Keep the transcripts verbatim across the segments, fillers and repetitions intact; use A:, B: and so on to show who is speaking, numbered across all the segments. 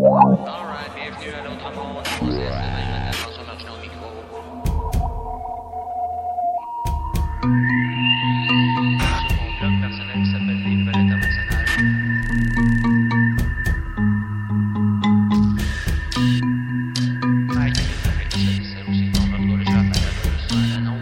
A: Alright, bienvenue à l'autre monde. On cesse de attention marginal au micro. Sur mon blog personnel qui s'appelle Les Nouvelles Internationales. Mike, c'est aussi ton retour de chef à la non.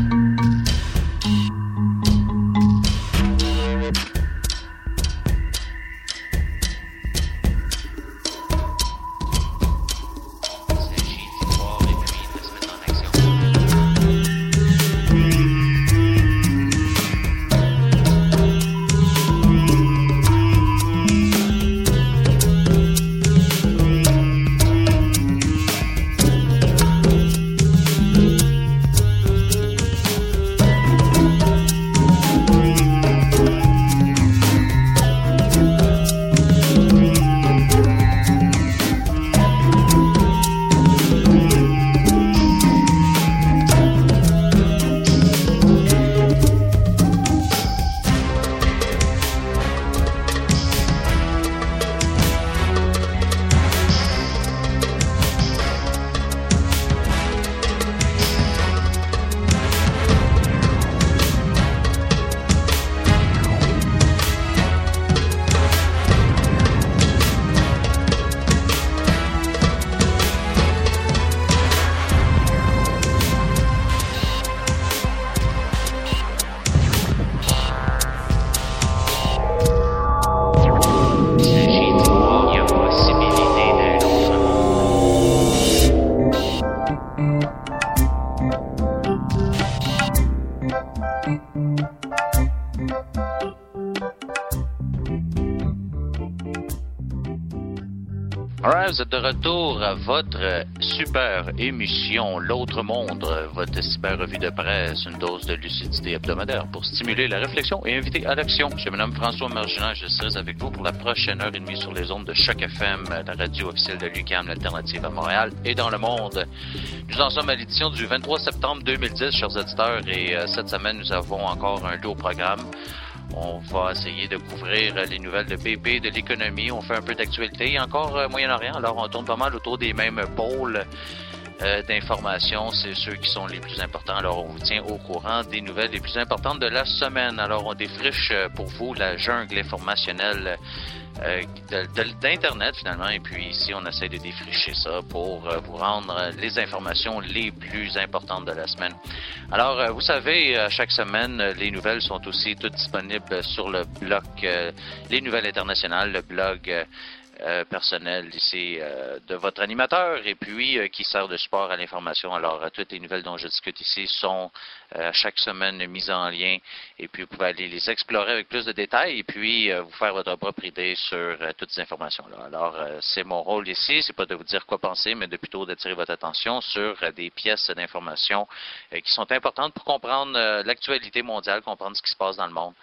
A: Alright, vous êtes de retour à votre super émission L'Autre Monde, votre cyber revue de presse, une dose de lucidité hebdomadaire pour stimuler la réflexion et inviter à l'action. Je me nomme François Marginal, je serai avec vous pour la prochaine heure et demie sur les ondes de Choc F M, la radio officielle de l'U Q A M, l'alternative à Montréal et dans le monde. Nous en sommes à l'édition du vingt-trois septembre deux mille dix, chers auditeurs, et euh, cette semaine, nous avons encore un lourd programme. On va essayer de couvrir les nouvelles de B P, de l'économie. On fait un peu d'actualité. Encore euh, Moyen-Orient. Alors, on tourne pas mal autour des mêmes pôles euh, d'informations. C'est ceux qui sont les plus importants. Alors, on vous tient au courant des nouvelles les plus importantes de la semaine. Alors, on défriche pour vous la jungle informationnelle euh, de, de, d'Internet, finalement. Et puis, ici, on essaie de défricher ça pour euh, vous rendre les informations les plus importantes de la semaine. Alors, euh, vous savez, à chaque semaine, les nouvelles sont aussi toutes disponibles sur le blog euh, Les Nouvelles Internationales, le blog euh, euh, personnel ici euh, de votre animateur et puis euh, qui sert de support à l'information. Alors, euh, toutes les nouvelles dont je discute ici sont euh, chaque semaine mises en lien et puis vous pouvez aller les explorer avec plus de détails et puis euh, vous faire votre propre idée sur euh, toutes ces informations-là. Alors, euh, c'est mon rôle ici, c'est pas de vous dire quoi penser, mais de plutôt d'attirer votre attention sur euh, des pièces d'information euh, qui sont importantes pour comprendre euh, l'actualité mondiale, comprendre ce qui se passe dans le monde.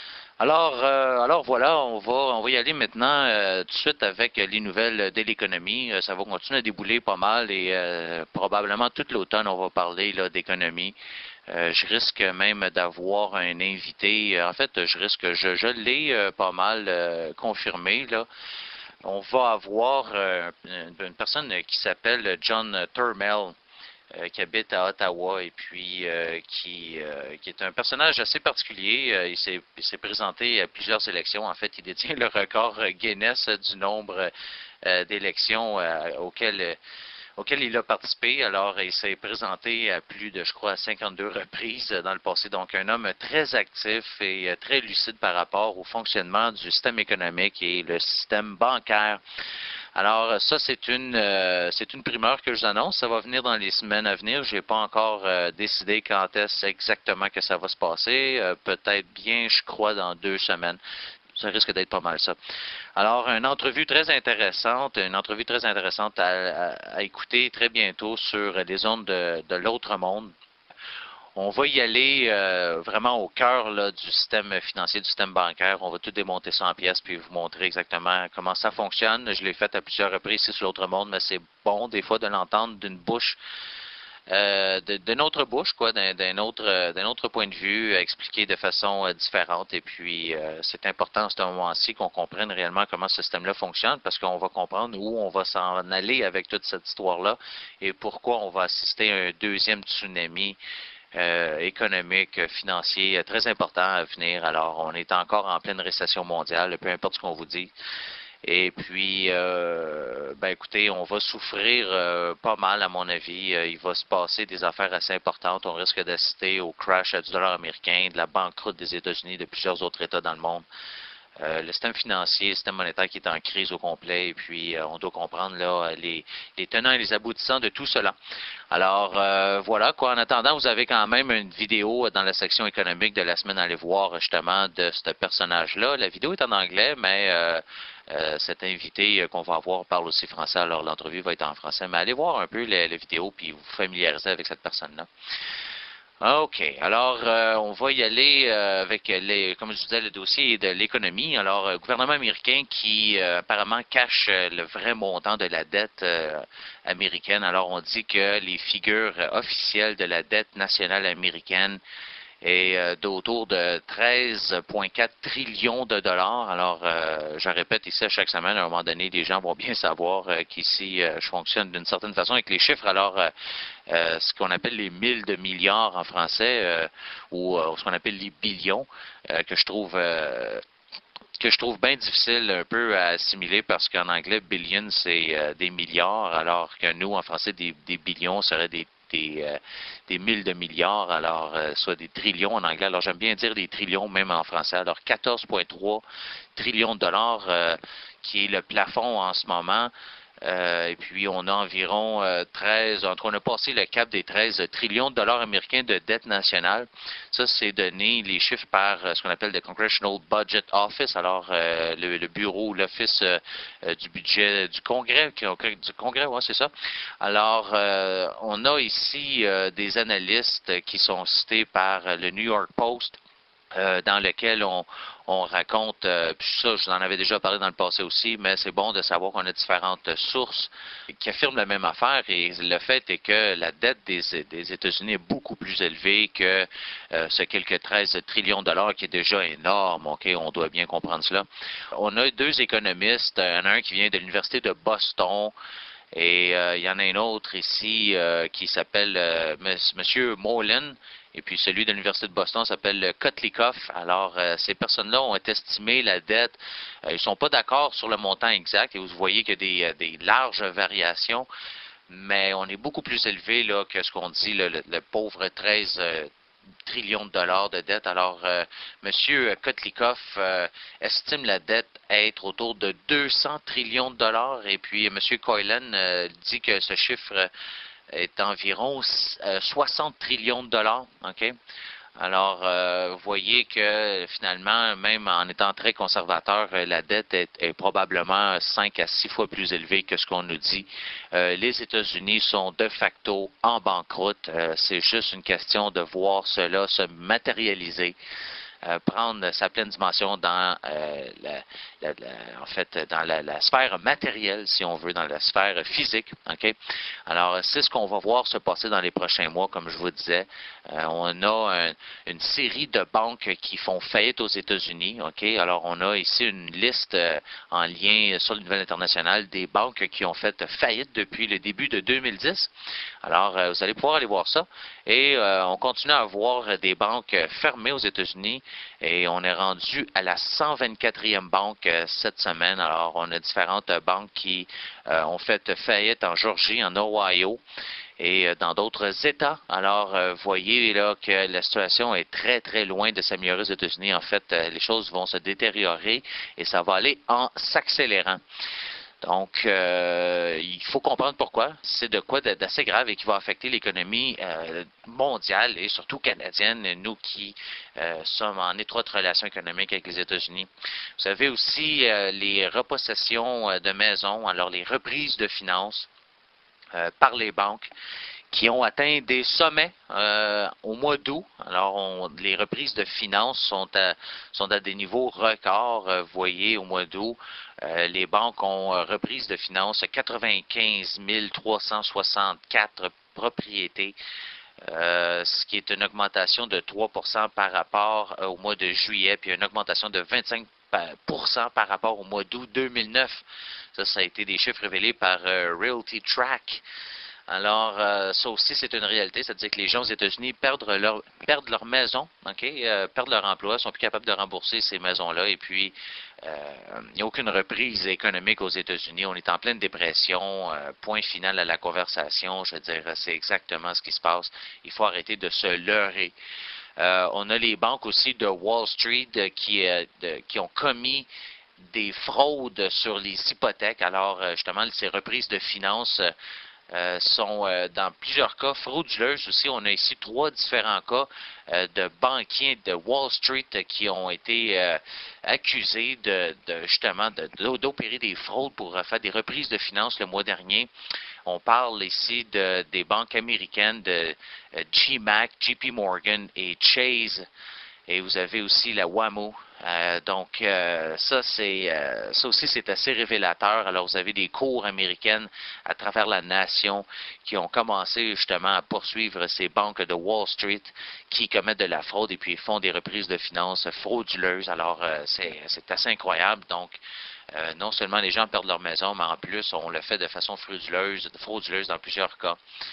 A: Alors, euh, alors voilà, on va, on va y aller maintenant euh, tout de suite avec les nouvelles de l'économie. Euh, ça va continuer à débouler pas mal et euh, probablement tout l'automne, on va parler là, d'économie. Euh, je risque même d'avoir un invité. En fait, je risque, je, je l'ai euh, pas mal euh, confirmé là. On va avoir euh, une, une personne qui s'appelle John Turmel. Euh, qui habite à Ottawa et puis euh, qui, euh, qui est un personnage assez particulier. Euh, il s'est, il s'est présenté à plusieurs élections. En fait, il détient le record Guinness du nombre euh, d'élections euh, auxquelles, auxquelles il a participé. Alors, il s'est présenté à plus de, je crois, à cinquante-deux reprises dans le passé. Donc, un homme très actif et très lucide par rapport au fonctionnement du système économique et le système bancaire. Alors, ça, c'est une euh, c'est une primeur que je vous annonce. Ça va venir dans les semaines à venir. Je n'ai pas encore euh, décidé quand est-ce exactement que ça va se passer. Euh, peut-être bien, je crois, dans deux semaines. Ça risque d'être pas mal ça. Alors, une entrevue très intéressante, une entrevue très intéressante à, à, à écouter très bientôt sur les ondes de, de l'autre monde. On va y aller euh, vraiment au cœur là, du système financier, du système bancaire. On va tout démonter ça en pièces puis vous montrer exactement comment ça fonctionne. Je l'ai fait à plusieurs reprises ici sur l'autre monde, mais c'est bon des fois de l'entendre d'une bouche euh, de, de notre bouche, quoi, d'un, d'un autre, euh, d'un autre point de vue, expliqué de façon euh, différente. Et puis, euh, c'est important à ce moment-ci qu'on comprenne réellement comment ce système-là fonctionne, parce qu'on va comprendre où on va s'en aller avec toute cette histoire-là et pourquoi on va assister à un deuxième tsunami Euh, économique, financier, euh, très important à venir. Alors, on est encore en pleine récession mondiale, peu importe ce qu'on vous dit. Et puis, euh, ben écoutez, on va souffrir euh, pas mal, à mon avis. Euh, il va se passer des affaires assez importantes. On risque d'assister au crash du dollar américain, de la banqueroute des États-Unis, de plusieurs autres États dans le monde. Euh, le système financier, le système monétaire qui est en crise au complet, et puis euh, on doit comprendre là les, les tenants et les aboutissants de tout cela. Alors euh, voilà quoi. En attendant, vous avez quand même une vidéo dans la section économique de la semaine à aller voir justement de ce personnage-là. La vidéo est en anglais, mais euh, euh, cet invité qu'on va avoir parle aussi français. Alors l'entrevue va être en français, mais allez voir un peu la, la vidéo puis vous familiariser avec cette personne-là. OK. Alors, euh, on va y aller euh, avec, les, comme je disais, le dossier de l'économie. Alors, le gouvernement américain qui euh, apparemment cache euh, le vrai montant de la dette euh, américaine. Alors, on dit que les figures officielles de la dette nationale américaine est euh, d'autour de treize virgule quatre trillions de dollars. Alors, euh, je répète ici à chaque semaine, à un moment donné, les gens vont bien savoir euh, qu'ici, euh, je fonctionne d'une certaine façon avec les chiffres. Alors, euh, euh, ce qu'on appelle les mille de milliards en français, euh, ou euh, ce qu'on appelle les billions, euh, que je trouve... Euh, que je trouve bien difficile un peu à assimiler parce qu'en anglais, billion, c'est euh, des milliards, alors que nous, en français, des, des billions seraient des des, euh, des mille de milliards, alors euh, soit des trillions en anglais. Alors j'aime bien dire des trillions même en français. Alors quatorze virgule trois trillions de dollars euh, qui est le plafond en ce moment. Euh, et puis, on a environ euh, treize, entre on a passé le cap des treize trillions de dollars américains de dette nationale. Ça, c'est donné les chiffres par euh, ce qu'on appelle le Congressional Budget Office, alors euh, le, le bureau, l'office euh, du budget du Congrès, du Congrès, ouais, c'est ça. Alors, euh, on a ici euh, des analystes qui sont cités par le New York Post. Euh, dans lequel on, on raconte, euh, puis ça, je vous en avais déjà parlé dans le passé aussi, mais c'est bon de savoir qu'on a différentes sources qui affirment la même affaire, et le fait est que la dette des, des États-Unis est beaucoup plus élevée que euh, ce quelques treize trillions de dollars qui est déjà énorme, ok, on doit bien comprendre cela. On a deux économistes, il y en a un qui vient de l'Université de Boston, et euh, il y en a un autre ici euh, qui s'appelle euh, Monsieur Molen, et puis celui de l'Université de Boston s'appelle Kotlikoff. Alors, euh, ces personnes-là ont estimé la dette. Euh, ils ne sont pas d'accord sur le montant exact, et vous voyez qu'il y a des, des larges variations, mais on est beaucoup plus élevé là, que ce qu'on dit, là, le, le pauvre treize euh, trillions de dollars de dette. Alors, euh, M. Kotlikoff euh, estime la dette être autour de deux cents trillions de dollars, et puis M. Coylan euh, dit que ce chiffre est environ euh, soixante trillions de dollars. OK? Alors, euh, vous voyez que finalement, même en étant très conservateur, la dette est, est probablement cinq à six fois plus élevée que ce qu'on nous dit. Euh, les États-Unis sont de facto en banqueroute. Euh, c'est juste une question de voir cela se matérialiser. Euh, prendre sa pleine dimension dans euh, la, la, la, en fait dans la, la sphère matérielle, si on veut, dans la sphère physique. Okay? Alors, c'est ce qu'on va voir se passer dans les prochains mois, comme je vous disais. Euh, on a un, une série de banques qui font faillite aux États-Unis. Okay? Alors, on a ici une liste euh, en lien sur le niveau international des banques qui ont fait faillite depuis le début de deux mille dix. Alors, euh, vous allez pouvoir aller voir ça. Et euh, on continue à avoir des banques fermées aux États-Unis. Et on est rendu à la cent vingt-quatrième banque euh, cette semaine. Alors, on a différentes euh, banques qui euh, ont fait faillite en Georgie, en Ohio et euh, dans d'autres États. Alors, euh, vous voyez là que la situation est très, très loin de s'améliorer aux États-Unis. En fait, euh, les choses vont se détériorer et ça va aller en s'accélérant. Donc, euh, il faut comprendre pourquoi. C'est de quoi d'assez grave et qui va affecter l'économie euh, mondiale et surtout canadienne, nous qui euh, sommes en étroite relation économique avec les États-Unis. Vous avez aussi euh, les repossessions de maisons, alors les reprises de finances euh, par les banques qui ont atteint des sommets euh, au mois d'août. Alors, on, les reprises de finances sont à, sont à des niveaux records. Euh, vous voyez, au mois d'août, euh, les banques ont euh, reprises de finances quatre-vingt-quinze mille trois cent soixante-quatre propriétés, euh, ce qui est une augmentation de trois pour cent par rapport euh, au mois de juillet, puis une augmentation de vingt-cinq pour cent par rapport au mois d'août deux mille neuf. Ça, ça a été des chiffres révélés par euh, Realty Track. Alors, euh, ça aussi, c'est une réalité. C'est-à-dire que les gens aux États-Unis perdent leur, perdent leur maison, OK? Euh, perdent leur emploi, sont plus capables de rembourser ces maisons-là. Et puis, euh, il n'y a aucune reprise économique aux États-Unis. On est en pleine dépression. Euh, point final à la conversation. Je veux dire, c'est exactement ce qui se passe. Il faut arrêter de se leurrer. Euh, on a les banques aussi de Wall Street euh, qui, euh, de, qui ont commis des fraudes sur les hypothèques. Alors, euh, justement, ces reprises de finances euh, Euh, sont euh, dans plusieurs cas frauduleuses aussi. On a ici trois différents cas euh, de banquiers de Wall Street euh, qui ont été euh, accusés de, de justement de, d'opérer des fraudes pour euh, faire des reprises de finances le mois dernier. On parle ici de, des banques américaines de euh, G M A C, J P Morgan et Chase. Et vous avez aussi la W A M O. Euh, donc, euh, ça, c'est, euh, ça aussi, c'est assez révélateur. Alors, vous avez des cours américaines à travers la nation qui ont commencé justement à poursuivre ces banques de Wall Street qui commettent de la fraude et puis font des reprises de finances frauduleuses. Alors, euh, c'est, c'est assez incroyable. Donc, euh, non seulement les gens perdent leur maison, mais en plus, on le fait de façon frauduleuse, frauduleuse dans plusieurs cas.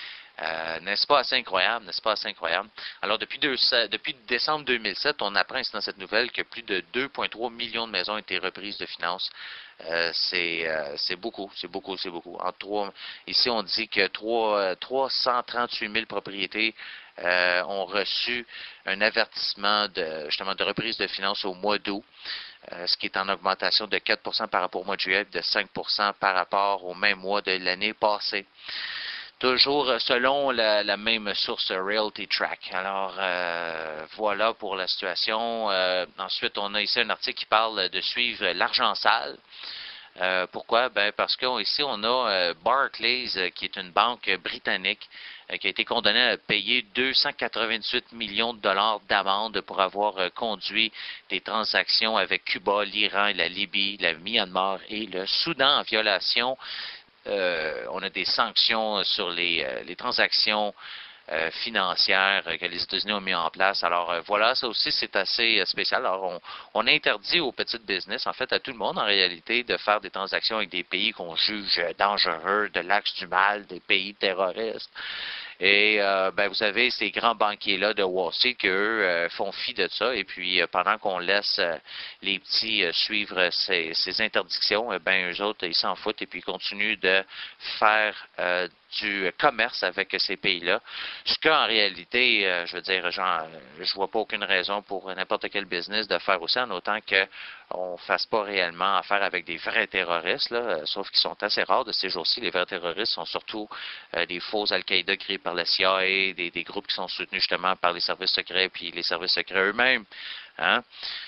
A: Euh, n'est-ce pas assez incroyable? N'est-ce pas assez incroyable? Alors, depuis, deux, depuis décembre deux mille sept, on apprend dans cette nouvelle que plus de deux virgule trois millions de maisons ont été reprises de finances. Euh, c'est, euh, c'est beaucoup, c'est beaucoup, c'est beaucoup. En trois, ici, on dit que trois cent trente-huit mille propriétés euh, ont reçu un avertissement de, justement, de reprise de finances au mois d'août. Euh, ce qui est en augmentation de quatre pour cent par rapport au mois de juillet, de cinq pour cent par rapport au même mois de l'année passée. Toujours selon la, la même source Realty Track. Alors, euh, voilà pour la situation. Euh, ensuite, on a ici un article qui parle de suivre l'argent sale. Euh, pourquoi? Ben parce qu'ici, on a euh, Barclays, euh, qui est une banque britannique, euh, qui a été condamnée à payer deux cent quatre-vingt-dix-huit millions de dollars d'amende pour avoir euh, conduit des transactions avec Cuba, l'Iran, la Libye, la Myanmar et le Soudan en violation. Euh, on a des sanctions sur les, euh, les transactions euh, financières que les États-Unis ont mis en place. Alors euh, voilà, ça aussi c'est assez spécial. Alors on, on interdit aux petites business, en fait à tout le monde en réalité, de faire des transactions avec des pays qu'on juge dangereux, de l'axe du mal, des pays terroristes. Et euh, ben, vous avez ces grands banquiers-là de Wall Street qui, eux, euh, font fi de ça. Et puis, euh, pendant qu'on laisse euh, les petits euh, suivre ces, ces interdictions, eh ben, eux autres, ils s'en foutent et puis ils continuent de faire euh, du commerce avec ces pays-là. Ce qu'en réalité, euh, je veux dire, genre, je vois pas aucune raison pour n'importe quel business de faire aussi, en autant qu'on ne fasse pas réellement affaire avec des vrais terroristes, là, euh, sauf qu'ils sont assez rares de ces jours-ci. Les vrais terroristes sont surtout euh, des faux Al-Qaïda créés par la C I A, des, des groupes qui sont soutenus justement par les services secrets puis les services secrets eux-mêmes. Hein?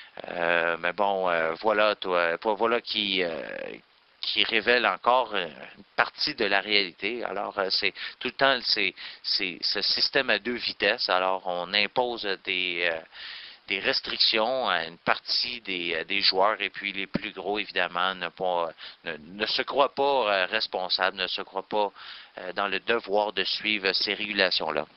A: Euh, mais bon, euh, voilà, toi, voilà qui... Euh, qui révèle encore une partie de la réalité. Alors, c'est tout le temps c'est, c'est ce système à deux vitesses. Alors, on impose des, euh, des restrictions à une partie des, des joueurs et puis les plus gros, évidemment, ne, pas, ne, ne se croient pas responsables, ne se croient pas euh, dans le devoir de suivre ces régulations-là.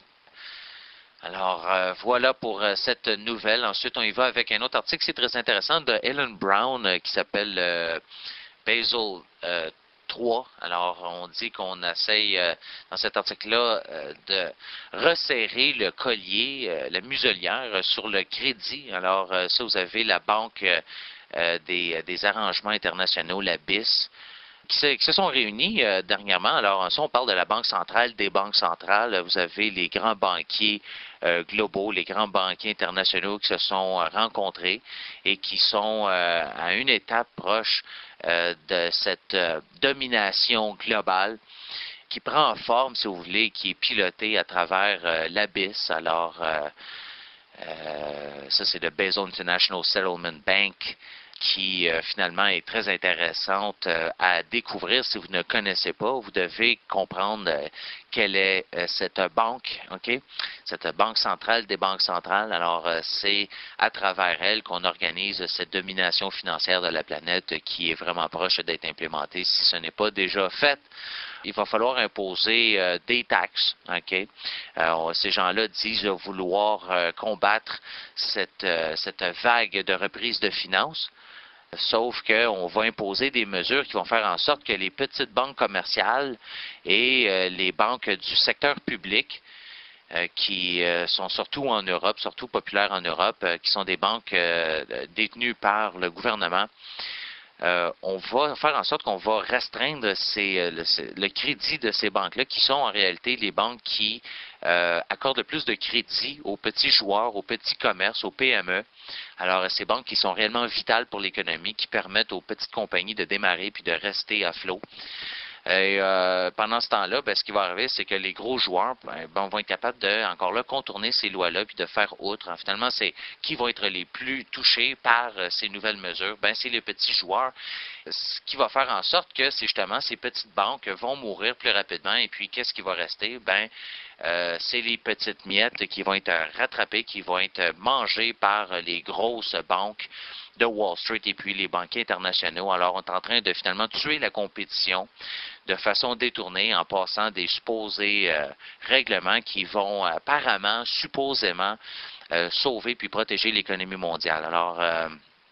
A: Alors, euh, voilà pour euh, cette nouvelle. Ensuite, on y va avec un autre article, c'est très intéressant, de Ellen Brown, euh, qui s'appelle... Euh, Basel euh, trois. Alors, on dit qu'on essaye, euh, dans cet article-là, euh, de resserrer le collier, euh, la muselière euh, sur le crédit. Alors, euh, ça, vous avez la Banque euh, des, des arrangements internationaux, la B I S, qui se, qui se sont réunis euh, dernièrement. Alors, ça, on parle de la Banque centrale, des banques centrales. Vous avez les grands banquiers euh, globaux, les grands banquiers internationaux qui se sont euh, rencontrés et qui sont euh, à une étape proche euh, de cette euh, domination globale qui prend forme, si vous voulez, qui est pilotée à travers euh, l'A B I S. Alors, euh, euh, ça, c'est le Basel International Settlement Bank, qui euh, finalement est très intéressante euh, à découvrir. Si vous ne connaissez pas, vous devez comprendre euh, quelle est euh, cette banque, ok? Cette banque centrale des banques centrales. Alors, euh, c'est à travers elle qu'on organise cette domination financière de la planète euh, qui est vraiment proche d'être implémentée si ce n'est pas déjà fait. il va falloir imposer euh, des taxes. OK? Alors, ces gens-là disent euh, vouloir euh, combattre cette, euh, cette vague de reprise de finances. Sauf qu'on va imposer des mesures qui vont faire en sorte que les petites banques commerciales et euh, les banques du secteur public, euh, qui euh, sont surtout en Europe, surtout populaires en Europe, euh, qui sont des banques euh, détenues par le gouvernement, euh, on va faire en sorte qu'on va restreindre ces, le, le crédit de ces banques-là, qui sont en réalité les banques qui euh, accordent le plus de crédit aux petits joueurs, aux petits commerces, aux P M E. Alors, ces banques qui sont réellement vitales pour l'économie, qui permettent aux petites compagnies de démarrer puis de rester à flot. Et euh, pendant ce temps-là, ben, ce qui va arriver, c'est que les gros joueurs ben, ben, vont être capables de, encore là, contourner ces lois-là puis de faire outre. Finalement, c'est qui vont être les plus touchés par euh, ces nouvelles mesures? Ben, c'est les petits joueurs. Ce qui va faire en sorte que, c'est justement, ces petites banques vont mourir plus rapidement. Et puis, qu'est-ce qui va rester? Ben, euh, c'est les petites miettes qui vont être rattrapées, qui vont être mangées par les grosses banques de Wall Street et puis les banquiers internationaux. Alors, on est en train de finalement tuer la compétition de façon détournée en passant des supposés euh, règlements qui vont apparemment, supposément, euh, sauver puis protéger l'économie mondiale. Alors, euh,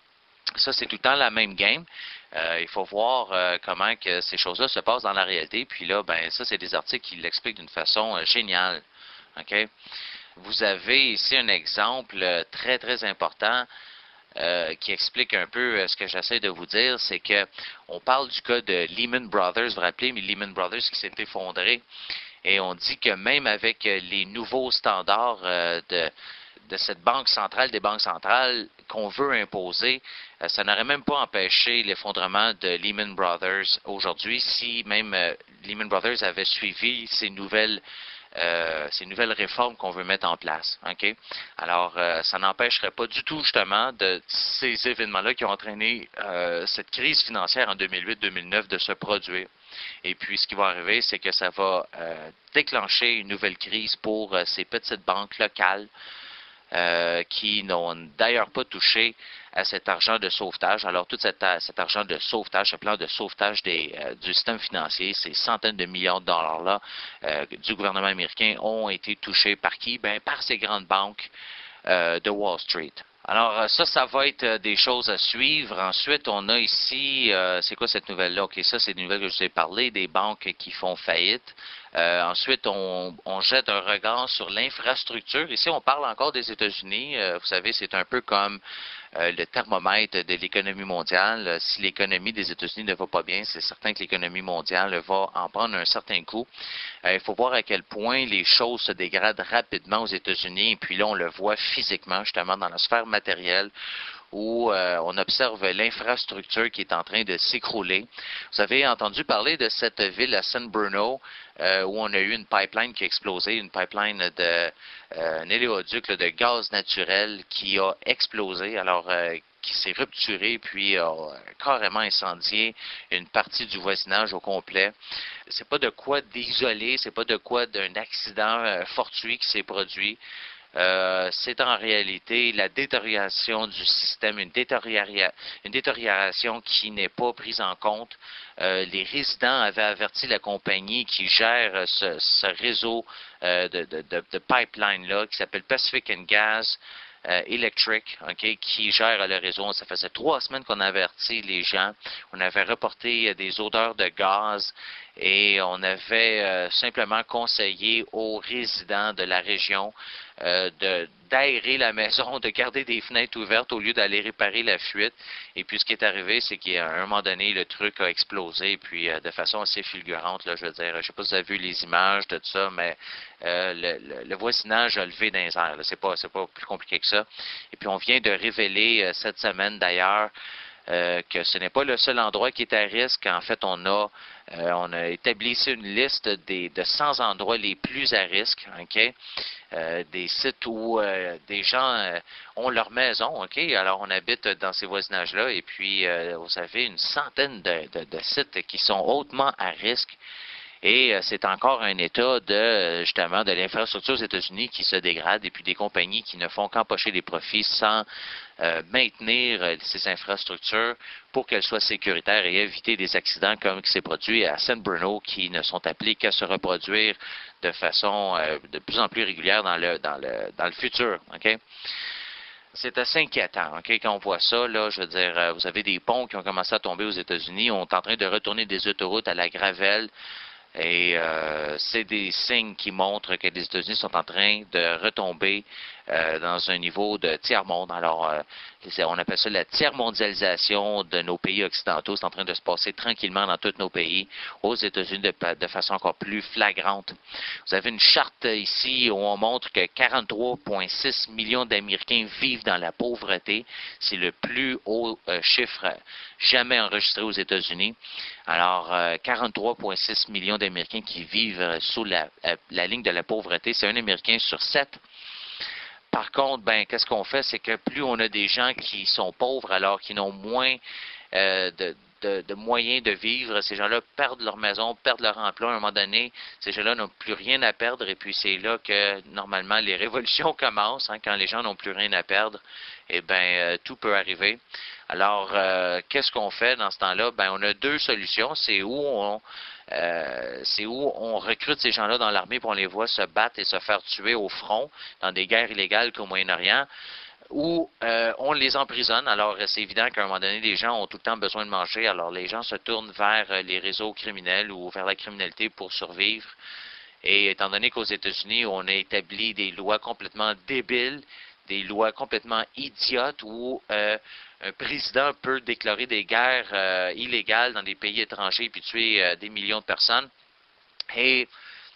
A: ça, c'est tout le temps la même game. Euh, il faut voir euh, comment que ces choses-là se passent dans la réalité. Puis là, ben ça, c'est des articles qui l'expliquent d'une façon euh, géniale. OK? Vous avez ici un exemple euh, très, très important euh, qui explique un peu euh, ce que j'essaie de vous dire. C'est que on parle du cas de Lehman Brothers. Vous vous rappelez, mais Lehman Brothers qui s'est effondré. Et on dit que même avec euh, les nouveaux standards euh, de de cette banque centrale, des banques centrales qu'on veut imposer, euh, ça n'aurait même pas empêché l'effondrement de Lehman Brothers aujourd'hui si même euh, Lehman Brothers avait suivi ces nouvelles euh, ces nouvelles réformes qu'on veut mettre en place. OK? Alors, euh, ça n'empêcherait pas du tout, justement, de ces événements-là qui ont entraîné euh, cette crise financière en deux mille huit deux mille neuf de se produire. Et puis, ce qui va arriver, c'est que ça va euh, déclencher une nouvelle crise pour euh, ces petites banques locales Euh, qui n'ont d'ailleurs pas touché à cet argent de sauvetage. Alors, tout cet, cet argent de sauvetage, ce plan de sauvetage des, euh, du système financier, ces centaines de millions de dollars-là euh, du gouvernement américain ont été touchés par qui? Ben, par ces grandes banques euh, de Wall Street. Alors, ça, ça va être des choses à suivre. Ensuite, on a ici, euh, c'est quoi cette nouvelle-là? OK, ça, c'est des nouvelles que je vous ai parlé, des banques qui font faillite. Euh, ensuite, on, on jette un regard sur l'infrastructure. Ici, on parle encore des États-Unis. Euh, vous savez, c'est un peu comme euh, le thermomètre de l'économie mondiale. Si l'économie des États-Unis ne va pas bien, c'est certain que l'économie mondiale va en prendre un certain coup. Euh, il faut voir à quel point les choses se dégradent rapidement aux États-Unis. Et puis là, on le voit physiquement, justement, dans la sphère matérielle, où euh, on observe l'infrastructure qui est en train de s'écrouler. Vous avez entendu parler de cette ville à San Bruno, euh, où on a eu une pipeline qui a explosé, une pipeline de euh, un éléoduc là, de gaz naturel qui a explosé, alors euh, qui s'est rupturé puis a carrément incendié une partie du voisinage au complet. C'est pas de quoi d'isoler, c'est pas de quoi d'un accident euh, fortuit qui s'est produit. Euh, c'est en réalité la détérioration du système, une, détérioria une détérioration qui n'est pas prise en compte. Euh, les résidents avaient averti la compagnie qui gère ce, ce réseau euh, de, de, de, de pipeline-là, qui s'appelle Pacific and Gas euh, Electric, okay, qui gère le réseau. Ça faisait trois semaines qu'on avertit les gens. On avait reporté des odeurs de gaz et on avait euh, simplement conseillé aux résidents de la région euh, de d'aérer la maison, de garder des fenêtres ouvertes au lieu d'aller réparer la fuite. Et puis ce qui est arrivé, c'est qu'à un moment donné, le truc a explosé, puis euh, de façon assez fulgurante, là, je veux dire, je ne sais pas si vous avez vu les images de tout ça, mais euh, le, le, le voisinage a levé dans les airs. C'est pas, c'est pas plus compliqué que ça. Et puis on vient de révéler euh, cette semaine d'ailleurs Euh, que ce n'est pas le seul endroit qui est à risque. En fait, on a, euh, on a établi ici une liste des, de cent endroits les plus à risque, OK? Euh, des sites où euh, des gens euh, ont leur maison, OK? Alors, on habite dans ces voisinages-là et puis, euh, vous avez une centaine de, de, de sites qui sont hautement à risque. Et euh, c'est encore un état de, justement, de l'infrastructure aux États-Unis qui se dégrade et puis des compagnies qui ne font qu'empocher des profits sans euh, maintenir euh, ces infrastructures pour qu'elles soient sécuritaires et éviter des accidents comme qui s'est produit à San Bruno qui ne sont appelés qu'à se reproduire de façon euh, de plus en plus régulière dans le, dans le, dans le futur. OK? C'est assez inquiétant, OK, quand on voit ça, là, je veux dire, euh, vous avez des ponts qui ont commencé à tomber aux États-Unis, on est en train de retourner des autoroutes à la gravelle, et euh, c'est des signes qui montrent que les États-Unis sont en train de retomber euh, dans un niveau de tiers-monde. Alors, euh, on appelle ça la tiers-mondialisation de nos pays occidentaux. C'est en train de se passer tranquillement dans tous nos pays, aux États-Unis de, de façon encore plus flagrante. Vous avez une charte ici où on montre que quarante-trois virgule six millions d'Américains vivent dans la pauvreté. C'est le plus haut euh, chiffre jamais enregistré aux États-Unis. Alors, euh, quarante-trois virgule six millions d'Américains qui vivent sous la, la ligne de la pauvreté, c'est un Américain sur sept. Par contre, ben, qu'est-ce qu'on fait, c'est que plus on a des gens qui sont pauvres, alors qu'ils n'ont moins euh, de, de, de moyens de vivre, ces gens-là perdent leur maison, perdent leur emploi à un moment donné, ces gens-là n'ont plus rien à perdre, et puis c'est là que, normalement, les révolutions commencent, hein, quand les gens n'ont plus rien à perdre, eh bien, euh, tout peut arriver. Alors, euh, qu'est-ce qu'on fait dans ce temps-là? Ben, on a deux solutions, c'est où on... Euh, c'est où on recrute ces gens-là dans l'armée pour on les voit se battre et se faire tuer au front dans des guerres illégales qu'au Moyen-Orient, ou euh, on les emprisonne. Alors, c'est évident qu'à un moment donné, les gens ont tout le temps besoin de manger, alors les gens se tournent vers les réseaux criminels ou vers la criminalité pour survivre. Et étant donné qu'aux États-Unis, on a établi des lois complètement débiles, des lois complètement idiotes où euh, un président peut déclarer des guerres euh, illégales dans des pays étrangers puis tuer euh, des millions de personnes. Et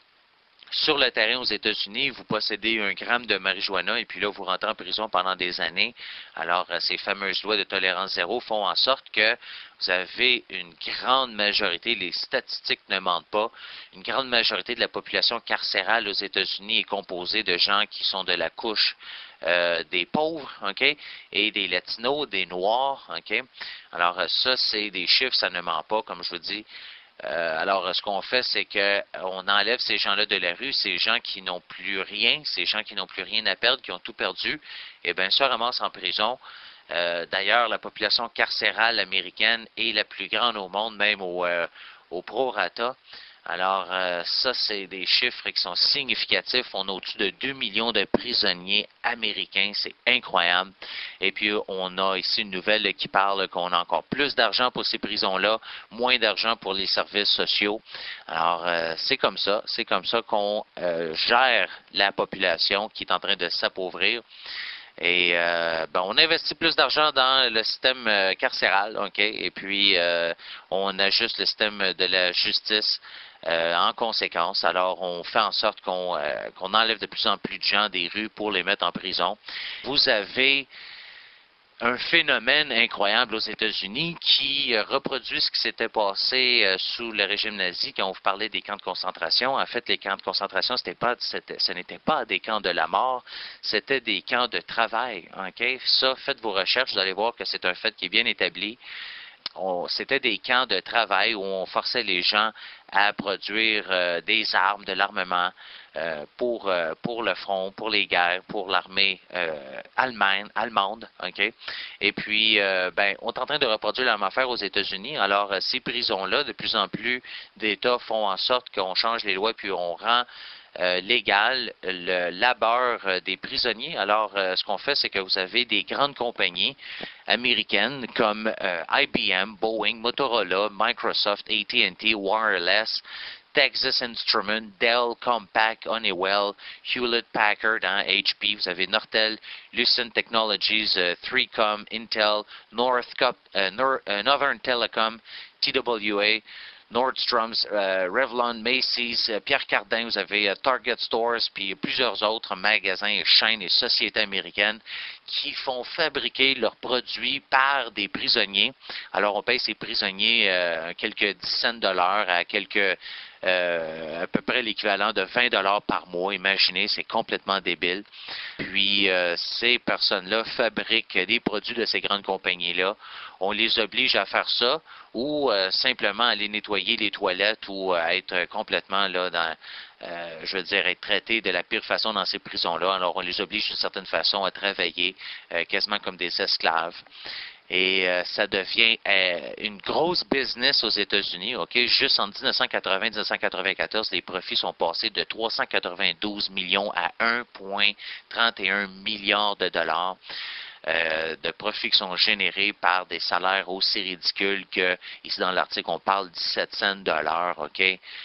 A: sur le terrain aux États-Unis, vous possédez un gramme de marijuana et puis là, vous rentrez en prison pendant des années. Alors, euh, ces fameuses lois de tolérance zéro font en sorte que vous avez une grande majorité, les statistiques ne mentent pas, une grande majorité de la population carcérale aux États-Unis est composée de gens qui sont de la couche Euh, des pauvres, OK, et des latinos, des noirs, OK. Alors, ça, c'est des chiffres, ça ne ment pas, comme je vous dis. Euh, alors, ce qu'on fait, c'est qu'on enlève ces gens-là de la rue, ces gens qui n'ont plus rien, ces gens qui n'ont plus rien à perdre, qui ont tout perdu, et bien, se ramassent en prison. Euh, D'ailleurs, la population carcérale américaine est la plus grande au monde, même au, euh, au prorata. Alors, euh, ça, c'est des chiffres qui sont significatifs. On a au-dessus de deux millions de prisonniers américains. C'est incroyable. Et puis, on a ici une nouvelle qui parle qu'on a encore plus d'argent pour ces prisons-là, moins d'argent pour les services sociaux. Alors, euh, c'est comme ça. C'est comme ça qu'on euh, gère la population qui est en train de s'appauvrir. Et euh, ben, on investit plus d'argent dans le système euh, carcéral, OK? Et puis, euh, on ajuste le système de la justice euh, en conséquence. Alors, on fait en sorte qu'on euh, qu'on enlève de plus en plus de gens des rues pour les mettre en prison. Vous avez un phénomène incroyable aux États-Unis qui euh, reproduit ce qui s'était passé euh, sous le régime nazi quand on vous parlait des camps de concentration. En fait, les camps de concentration, c'était pas, c'était, ce n'était pas des camps de la mort, c'était des camps de travail. Okay? Ça, faites vos recherches, vous allez voir que c'est un fait qui est bien établi. On, c'était des camps de travail où on forçait les gens à produire euh, des armes, de l'armement euh, pour euh, pour le front, pour les guerres, pour l'armée euh, allemande, allemande, ok. Et puis, euh, ben, on est en train de reproduire la même affaire aux États-Unis. Alors, euh, ces prisons-là, de plus en plus d'États font en sorte qu'on change les lois puis on rend Euh, légal le labeur euh, des prisonniers. Alors, euh, ce qu'on fait, c'est que vous avez des grandes compagnies américaines comme euh, I B M, Boeing, Motorola, Microsoft, A T and T, Wireless, Texas Instruments, Dell, Compaq, Honeywell, Hewlett-Packard, hein, H P, vous avez Nortel, Lucent Technologies, euh, three com, Intel, Northcop, euh, Nor euh, Northern Telecom, T W A, Nordstrom's, euh, Revlon, Macy's, euh, Pierre Cardin, vous avez euh, Target Stores, puis plusieurs autres magasins, chaînes et sociétés américaines qui font fabriquer leurs produits par des prisonniers. Alors, on paye ces prisonniers euh, quelques dizaines de dollars à quelques euh, à peu près l'équivalent de vingt dollars par mois. Imaginez, c'est complètement débile. Puis, euh, ces personnes-là fabriquent des produits de ces grandes compagnies-là. On les oblige à faire ça ou euh, simplement aller nettoyer les toilettes ou euh, être complètement là dans, euh, je veux dire, être traités de la pire façon dans ces prisons-là. Alors, on les oblige d'une certaine façon à travailler euh, quasiment comme des esclaves. Et euh, ça devient euh, une grosse business aux États-Unis. Ok, juste en dix-neuf cent quatre-vingts à dix-neuf cent quatre-vingt-quatorze, les profits sont passés de trois cent quatre-vingt-douze millions à un virgule trente et un milliard de dollars. Euh, de profits qui sont générés par des salaires aussi ridicules que, ici dans l'article, on parle dix-sept cents de l'heure, OK?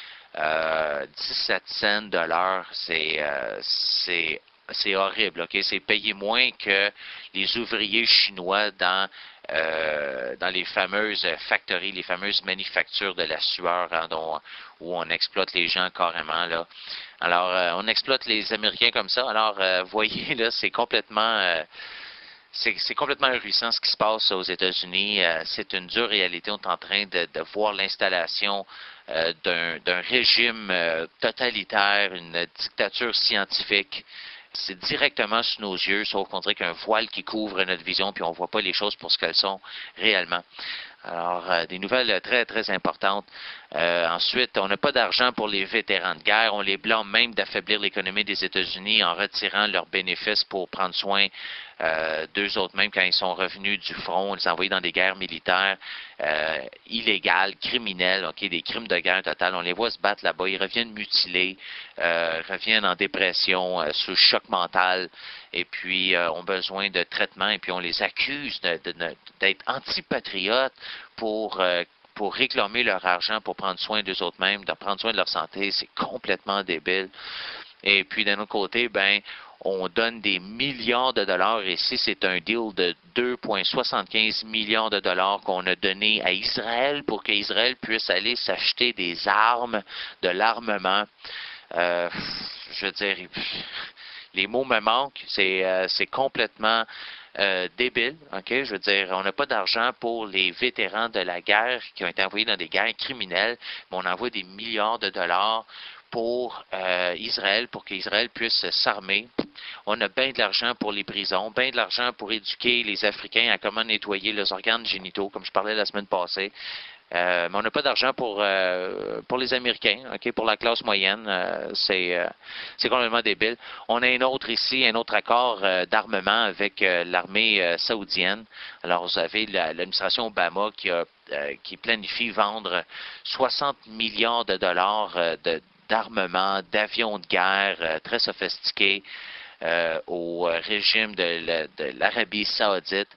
A: Euh, dix-sept cents de l'heure, c'est, euh, c'est, c'est horrible, OK? C'est payé moins que les ouvriers chinois dans, euh, dans les fameuses factories, les fameuses manufactures de la sueur, hein, dont, où on exploite les gens carrément, là. Alors, euh, on exploite les Américains comme ça. Alors, euh, voyez, là, c'est complètement... Euh, C'est, c'est complètement ahurissant ce qui se passe aux États-Unis. Euh, c'est une dure réalité. On est en train de, de voir l'installation euh, d'un, d'un régime euh, totalitaire, une dictature scientifique. C'est directement sous nos yeux, sauf qu'on dirait qu'un voile qui couvre notre vision, puis on ne voit pas les choses pour ce qu'elles sont réellement. Alors, euh, des nouvelles très, très importantes. Euh, ensuite, on n'a pas d'argent pour les vétérans de guerre. On les blâme même d'affaiblir l'économie des États-Unis en retirant leurs bénéfices pour prendre soin euh, d'eux autres même quand ils sont revenus du front. On les a envoyés dans des guerres militaires euh, illégales, criminelles, ok, des crimes de guerre total. On les voit se battre là-bas. Ils reviennent mutilés, euh, reviennent en dépression, euh, sous choc mental, et puis euh, ont besoin de traitement, et puis on les accuse de, de, de, d'être antipatriotes pour euh, pour réclamer leur argent, pour prendre soin d'eux autres mêmes, de prendre soin de leur santé. C'est complètement débile. Et puis, d'un autre côté, ben, on donne des milliards de dollars. Ici, c'est un deal de deux virgule soixante-quinze millions de dollars qu'on a donné à Israël pour qu'Israël puisse aller s'acheter des armes, de l'armement. Euh, je veux dire, les mots me manquent. C'est, euh, c'est complètement euh, débile. Ok, je veux dire, on n'a pas d'argent pour les vétérans de la guerre qui ont été envoyés dans des guerres criminelles, mais on envoie des milliards de dollars pour euh, Israël, pour qu'Israël puisse s'armer. On a bien de l'argent pour les prisons, bien de l'argent pour éduquer les Africains à comment nettoyer leurs organes génitaux, comme je parlais la semaine passée. Euh, mais on n'a pas d'argent pour euh, pour les Américains, ok, pour la classe moyenne. Euh, c'est euh, c'est complètement débile. On a un autre ici, un autre accord euh, d'armement avec euh, l'armée euh, saoudienne. Alors vous avez la, l'administration Obama qui a euh, qui planifie vendre soixante milliards de dollars euh, de, d'armement, d'avions de guerre euh, très sophistiqués euh, au régime de, de l'Arabie saoudite.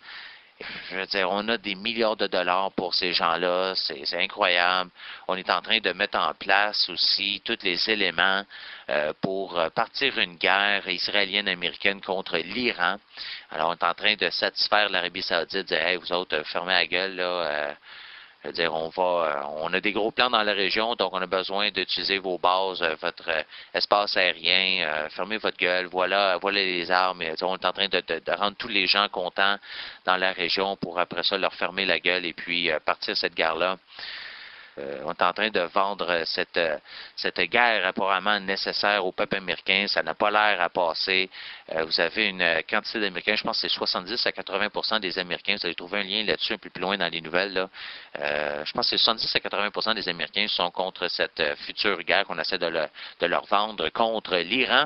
A: Je veux dire, on a des milliards de dollars pour ces gens-là, c'est, c'est incroyable. On est en train de mettre en place aussi tous les éléments euh, pour partir une guerre israélienne-américaine contre l'Iran. Alors, on est en train de satisfaire l'Arabie saoudite, dire, hey, vous autres, fermez la gueule, là. Euh, Je veux dire, on va, on a des gros plans dans la région, donc on a besoin d'utiliser vos bases, votre espace aérien, euh, fermez votre gueule, voilà, voilà les armes. On est en train de, de, de rendre tous les gens contents dans la région pour après ça leur fermer la gueule et puis euh, partir cette guerre-là. Euh, on est en train de vendre cette, cette guerre apparemment nécessaire au peuple américain. Ça n'a pas l'air à passer. Euh, vous avez une quantité d'Américains, je pense que c'est soixante-dix à quatre-vingts pour cent des Américains. Vous allez trouver un lien là-dessus un peu plus loin dans les nouvelles. Là. Euh, je pense que c'est soixante-dix à quatre-vingts pour cent des Américains sont contre cette future guerre qu'on essaie de, le, de leur vendre contre l'Iran.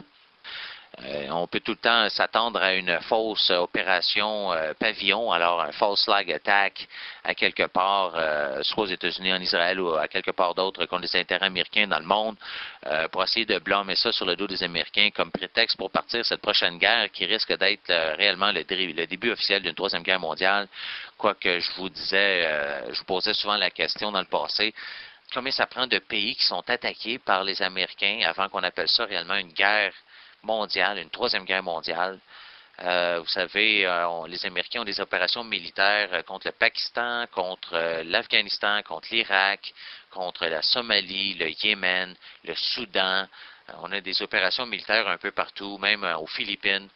A: Euh, on peut tout le temps s'attendre à une fausse opération euh, pavillon, alors un false flag attack à quelque part, euh, soit aux États-Unis, en Israël ou à quelque part d'autre contre les intérêts américains dans le monde, euh, pour essayer de blâmer ça sur le dos des Américains comme prétexte pour partir cette prochaine guerre qui risque d'être euh, réellement le, dé- le début officiel d'une troisième guerre mondiale. Quoique je vous disais, euh, je vous posais souvent la question dans le passé, combien ça prend de pays qui sont attaqués par les Américains avant qu'on appelle ça réellement une guerre mondiale, une troisième guerre mondiale. Euh, vous savez, euh, on, les Américains ont des opérations militaires euh, contre le Pakistan, contre euh, l'Afghanistan, contre l'Irak, contre la Somalie, le Yémen, le Soudan. Euh, on a des opérations militaires un peu partout, même euh, aux Philippines.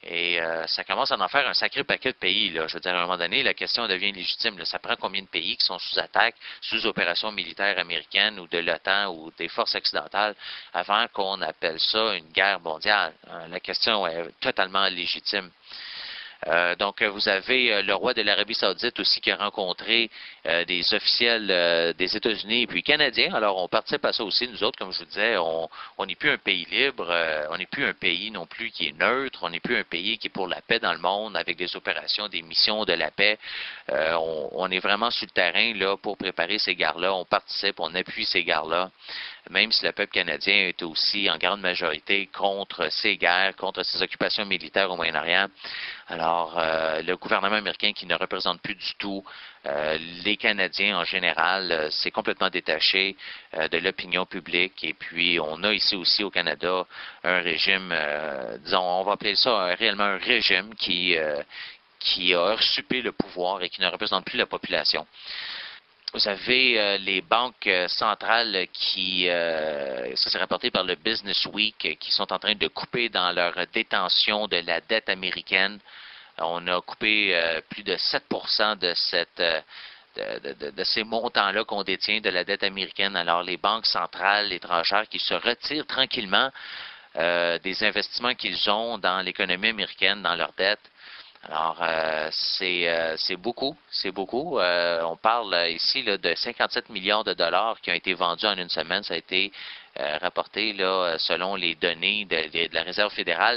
A: Et euh, ça commence à en faire un sacré paquet de pays, là. Je veux dire, à un moment donné, la question devient légitime, là. Ça prend combien de pays qui sont sous attaque, sous opération militaire américaine ou de l'OTAN ou des forces occidentales avant qu'on appelle ça une guerre mondiale? Hein, la question est totalement légitime. Euh, donc, vous avez euh, le roi de l'Arabie Saoudite aussi qui a rencontré euh, des officiels euh, des États-Unis et puis canadiens. Alors, on participe à ça aussi, nous autres, comme je vous disais, on on n'est plus un pays libre, euh, on n'est plus un pays non plus qui est neutre, on n'est plus un pays qui est pour la paix dans le monde avec des opérations, des missions de la paix. Euh, on, on est vraiment sur le terrain là pour préparer ces guerres-là, on participe, on appuie ces guerres-là. Même si le peuple canadien est aussi en grande majorité contre ces guerres, contre ces occupations militaires au Moyen-Orient. Alors, euh, le gouvernement américain qui ne représente plus du tout euh, les Canadiens en général, euh, c'est complètement détaché euh, de l'opinion publique. Et puis, on a ici aussi au Canada un régime, euh, disons, on va appeler ça un, réellement un régime qui, euh, qui a usurpé le pouvoir et qui ne représente plus la population. Vous avez euh, les banques euh, centrales qui, euh, ça c'est rapporté par le Business Week, euh, qui sont en train de couper dans leur détention de la dette américaine. On a coupé euh, plus de sept pour cent de cette euh, de, de, de ces montants-là qu'on détient de la dette américaine. Alors les banques centrales étrangères qui se retirent tranquillement euh, des investissements qu'ils ont dans l'économie américaine, dans leur dette. Alors, euh, c'est euh, c'est beaucoup, c'est beaucoup. Euh, on parle ici là, de cinquante-sept milliards de dollars qui ont été vendus en une semaine. Ça a été euh, rapporté là, selon les données de, de la Réserve fédérale.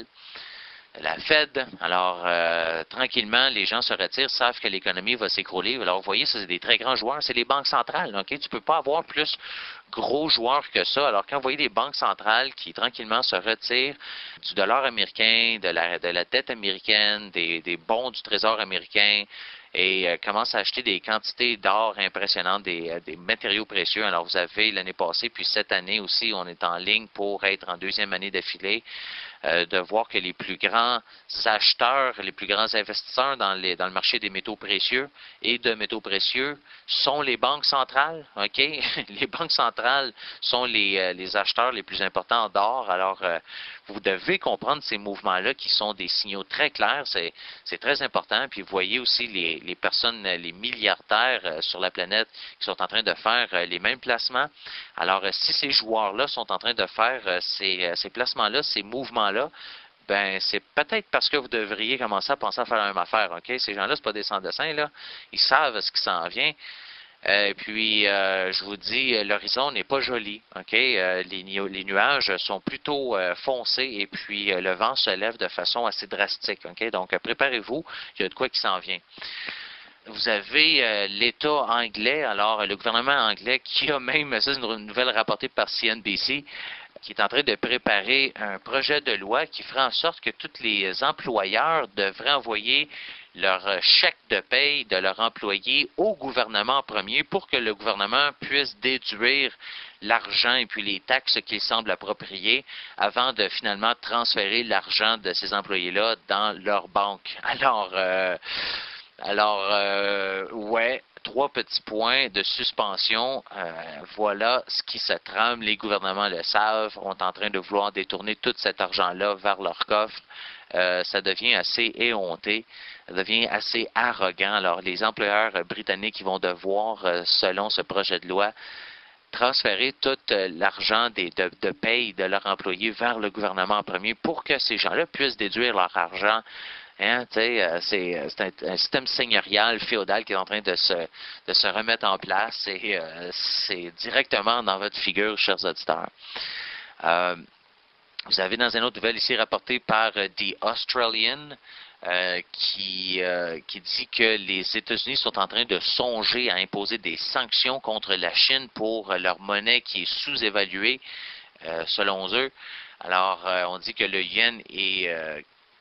A: La Fed, alors euh, tranquillement, les gens se retirent, savent que l'économie va s'écrouler. Alors, vous voyez, ça, c'est des très grands joueurs, c'est les banques centrales. Ok, tu peux pas avoir plus gros joueurs que ça. Alors, quand vous voyez des banques centrales qui tranquillement se retirent du dollar américain, de la, de la dette américaine, des, des bons du trésor américain, et euh, commencent à acheter des quantités d'or impressionnantes, des, euh, des matériaux précieux. Alors, vous avez l'année passée, puis cette année aussi, on est en ligne pour être en deuxième année d'affilée. Euh, de voir que les plus grands acheteurs, les plus grands investisseurs dans, les, dans le marché des métaux précieux et de métaux précieux sont les banques centrales. Ok, les banques centrales sont les, euh, les acheteurs les plus importants d'or. Alors, euh, vous devez comprendre ces mouvements-là qui sont des signaux très clairs. C'est, c'est très important. Puis, vous voyez aussi les, les personnes, les milliardaires euh, sur la planète qui sont en train de faire euh, les mêmes placements. Alors, euh, si ces joueurs-là sont en train de faire euh, ces, euh, ces placements-là, ces mouvements-là, ben c'est peut-être parce que vous devriez commencer à penser à faire la même affaire, OK? Ces gens-là, c'est pas des sans-dessins, là. Ils savent ce qui s'en vient. Et euh, puis, euh, je vous dis, l'horizon n'est pas joli, OK? Euh, les, nu- les nuages sont plutôt euh, foncés et puis euh, le vent se lève de façon assez drastique, OK? Donc, euh, préparez-vous, il y a de quoi qui s'en vient. Vous avez euh, l'État anglais, alors le gouvernement anglais qui a même, ça c'est une nouvelle rapportée par C N B C, qui est en train de préparer un projet de loi qui fera en sorte que tous les employeurs devraient envoyer leur chèque de paye de leurs employés au gouvernement en premier pour que le gouvernement puisse déduire l'argent et puis les taxes qu'il semble approprier avant de finalement transférer l'argent de ces employés-là dans leur banque. Alors, euh, alors euh, ouais. Trois petits points de suspension. Euh, voilà ce qui se trame. Les gouvernements le savent. On est en train de vouloir détourner tout cet argent-là vers leur coffre. Euh, ça devient assez éhonté. Ça devient assez arrogant. Alors, les employeurs britanniques vont devoir, euh, selon ce projet de loi, transférer tout euh, l'argent des, de, de paye de leurs employés vers le gouvernement en premier pour que ces gens-là puissent déduire leur argent. Hein, euh, c'est, c'est un, un système seigneurial, féodal qui est en train de se, de se remettre en place et euh, c'est directement dans votre figure, chers auditeurs. Euh, vous avez dans une autre nouvelle ici rapportée par euh, The Australian euh, qui, euh, qui dit que les États-Unis sont en train de songer à imposer des sanctions contre la Chine pour euh, leur monnaie qui est sous-évaluée euh, selon eux. Alors, euh, on dit que le yen est euh,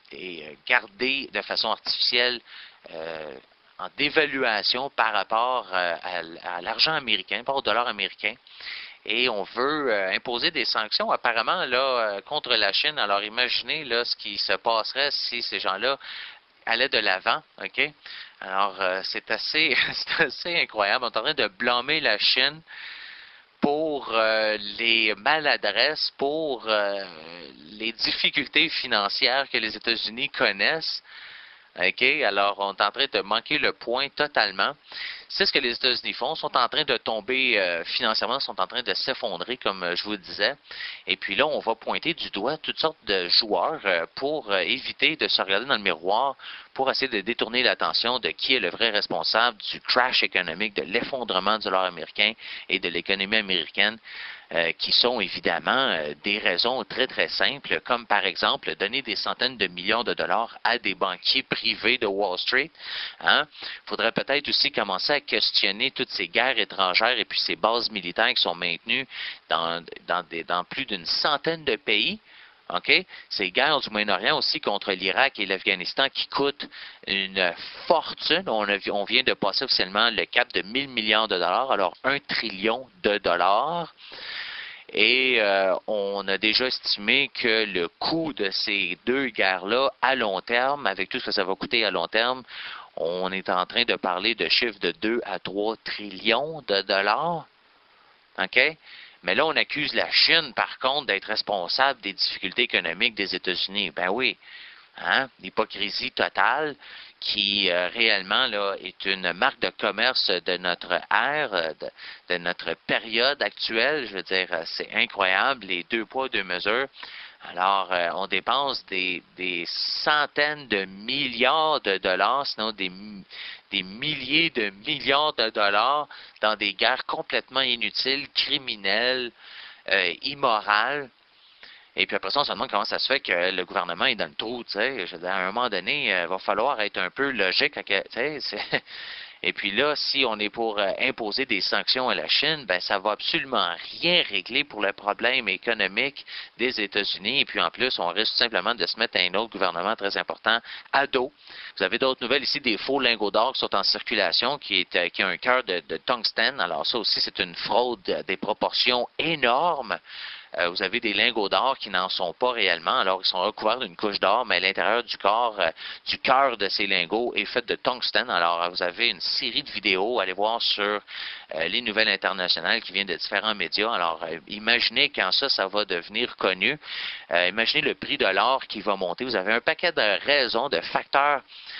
A: et gardé de façon artificielle euh, en dévaluation par rapport euh, à, à l'argent américain, par rapport au dollar américain. Et on veut euh, imposer des sanctions apparemment là euh, contre la Chine. Alors imaginez là ce qui se passerait si ces gens-là allaient de l'avant, OK? Alors euh, c'est assez, c'est assez incroyable. On est en train de blâmer la Chine pour euh, les maladresses, pour euh, les difficultés financières que les États-Unis connaissent. OK? Alors, on est en train de manquer le point totalement. C'est ce que les États-Unis font. Ils sont en train de tomber euh, financièrement, sont en train de s'effondrer, comme euh, je vous le disais. Et puis là, on va pointer du doigt toutes sortes de joueurs euh, pour euh, éviter de se regarder dans le miroir, pour essayer de détourner l'attention de qui est le vrai responsable du crash économique, de l'effondrement du dollar américain et de l'économie américaine. Euh, qui sont évidemment euh, des raisons très, très simples, comme par exemple donner des centaines de millions de dollars à des banquiers privés de Wall Street. Hein? Il faudrait peut-être aussi commencer à questionner toutes ces guerres étrangères et puis ces bases militaires qui sont maintenues dans, dans, des, dans plus d'une centaine de pays. OK? Ces guerres du Moyen-Orient aussi contre l'Irak et l'Afghanistan qui coûtent une fortune. On, a, on vient de passer officiellement le cap de mille milliards de dollars, alors un trillion de dollars. Et euh, on a déjà estimé que le coût de ces deux guerres-là, à long terme, avec tout ce que ça va coûter à long terme, on est en train de parler de chiffres de deux à trois trillions de dollars. OK? Mais là, on accuse la Chine, par contre, d'être responsable des difficultés économiques des États-Unis. Ben oui, hein? L'hypocrisie totale qui euh, réellement là est une marque de commerce de notre ère, de, de notre période actuelle. Je veux dire, c'est incroyable, les deux poids, deux mesures. Alors, euh, on dépense des, des centaines de milliards de dollars, sinon des, des milliers de milliards de dollars dans des guerres complètement inutiles, criminelles, euh, immorales. Et puis après ça, on se demande comment ça se fait que le gouvernement est dans le trou, tu sais. Je veux dire, à un moment donné, il euh, va falloir être un peu logique. Tu sais, c'est... Et puis là, si on est pour euh, imposer des sanctions à la Chine, ben ça va absolument rien régler pour le problème économique des États-Unis. Et puis en plus, on risque tout simplement de se mettre à un autre gouvernement très important à dos. Vous avez d'autres nouvelles ici, des faux lingots d'or qui sont en circulation, qui, est, euh, qui a un cœur de, de tungstène. Alors ça aussi, c'est une fraude euh, des proportions énormes. Euh, vous avez des lingots d'or qui n'en sont pas réellement, alors ils sont recouverts d'une couche d'or, mais à l'intérieur du corps, euh, du cœur de ces lingots est fait de tungstène. Alors euh, vous avez une série de vidéos, allez voir sur euh, les nouvelles internationales qui viennent de différents médias. Alors euh, imaginez quand ça, ça va devenir connu. Euh, imaginez le prix de l'or qui va monter. Vous avez un paquet de raisons, de facteurs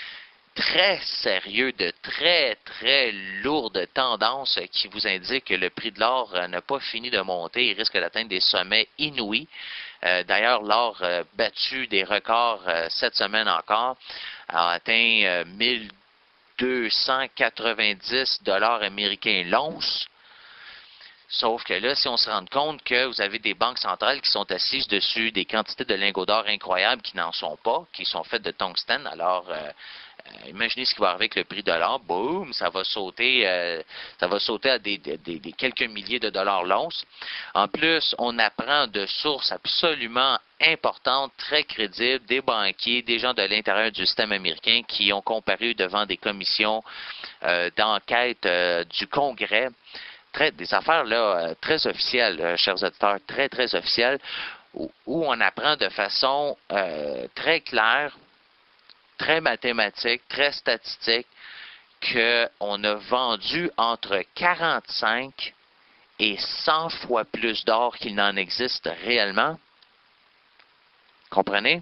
A: très sérieux, de très, très lourdes tendances qui vous indiquent que le prix de l'or euh, n'a pas fini de monter. Il risque d'atteindre des sommets inouïs. Euh, D'ailleurs, l'or a euh, battu des records euh, cette semaine encore, a atteint euh, mille deux cent quatre-vingt-dix dollars américains l'once. Sauf que là, si on se rend compte que vous avez des banques centrales qui sont assises dessus des quantités de lingots d'or incroyables qui n'en sont pas, qui sont faites de tungstène, alors euh, euh, imaginez ce qui va arriver avec le prix de l'or, boum, ça va sauter, euh, ça va sauter à des, des, des quelques milliers de dollars l'once. En plus, on apprend de sources absolument importantes, très crédibles, des banquiers, des gens de l'intérieur du système américain qui ont comparu devant des commissions euh, d'enquête euh, du Congrès. Très, des affaires là, très officielles, euh, chers auditeurs, très, très officielles, où, où on apprend de façon euh, très claire, très mathématique, très statistique, qu'on a vendu entre quarante-cinq et cent fois plus d'or qu'il n'en existe réellement. Comprenez?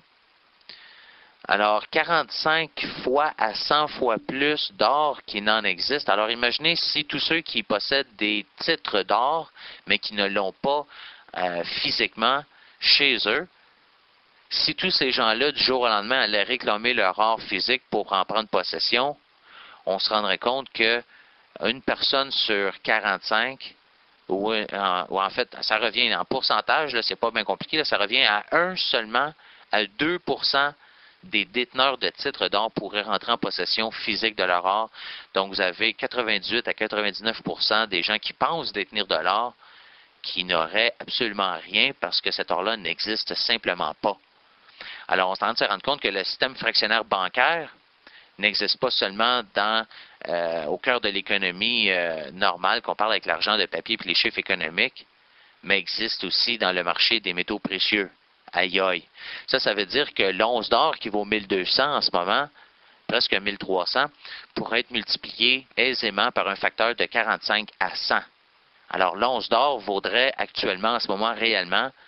A: Alors, quarante-cinq fois à cent fois plus d'or qu'il n'en existe. Alors, imaginez si tous ceux qui possèdent des titres d'or, mais qui ne l'ont pas euh, physiquement chez eux, si tous ces gens-là, du jour au lendemain, allaient réclamer leur or physique pour en prendre possession, on se rendrait compte que une personne sur quarante-cinq, ou, euh, ou en fait, ça revient en pourcentage, là, c'est pas bien compliqué, là, ça revient à un seulement, à deux pour cent des déteneurs de titres d'or pourraient rentrer en possession physique de leur or. Donc, vous avez quatre-vingt-dix-huit à quatre-vingt-dix-neuf pour cent des gens qui pensent détenir de l'or qui n'auraient absolument rien parce que cet or-là n'existe simplement pas. Alors, on s'en se rendre compte que le système fractionnaire bancaire n'existe pas seulement dans, euh, au cœur de l'économie euh, normale, qu'on parle avec l'argent de papier et les chiffres économiques, mais existe aussi dans le marché des métaux précieux. Aïe aïe. Ça, ça veut dire que l'once d'or qui vaut mille deux cents en ce moment, presque mille trois cents, pourrait être multiplié aisément par un facteur de quarante-cinq à cent. Alors, l'once d'or vaudrait actuellement, en ce moment, réellement,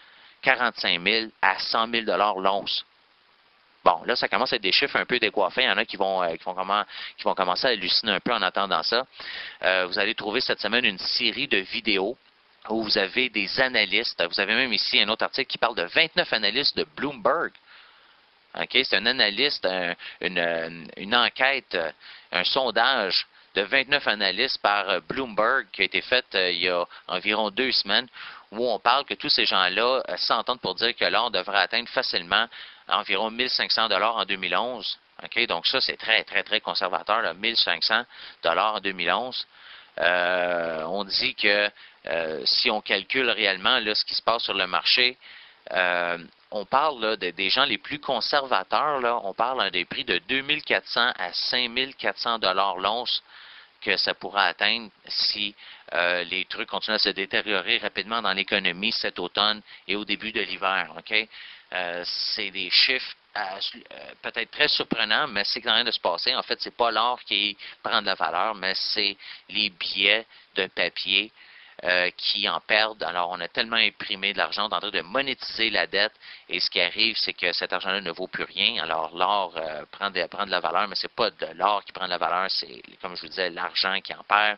A: quarante-cinq mille à cent mille dollars l'once. Bon, là, ça commence à être des chiffres un peu décoiffés. Il y en a qui vont, euh, qui vont, comment, qui vont commencer à halluciner un peu en entendant ça. Euh, vous allez trouver cette semaine une série de vidéos où vous avez des analystes. Vous avez même ici un autre article qui parle de vingt-neuf analystes de Bloomberg. Okay? C'est un analyste, un, une, une enquête, un sondage de vingt-neuf analystes par Bloomberg qui a été fait euh, il y a environ deux semaines, où on parle que tous ces gens-là euh, s'entendent pour dire que l'or devrait atteindre facilement environ mille cinq cents dollars en deux mille onze. Okay? Donc ça, c'est très, très, très conservateur, là, mille cinq cents dollars en deux mille onze. Euh, on dit que euh, si on calcule réellement là, ce qui se passe sur le marché, euh, on parle là, de, des gens les plus conservateurs, là, on parle hein, des prix de deux mille quatre cents à cinq mille quatre cents dollars l'once que ça pourra atteindre si euh, les trucs continuent à se détériorer rapidement dans l'économie cet automne et au début de l'hiver. Okay? Euh, c'est des chiffres euh, peut-être très surprenants, mais c'est en train de se passer. En fait, c'est pas l'or qui prend de la valeur, mais c'est les billets de papier euh, qui en perdent. Alors, on a tellement imprimé de l'argent, on est en train de monétiser la dette, et ce qui arrive, c'est que cet argent-là ne vaut plus rien. Alors, l'or euh, prend, de, prend de la valeur, mais c'est pas de l'or qui prend de la valeur, c'est, comme je vous disais, l'argent qui en perd.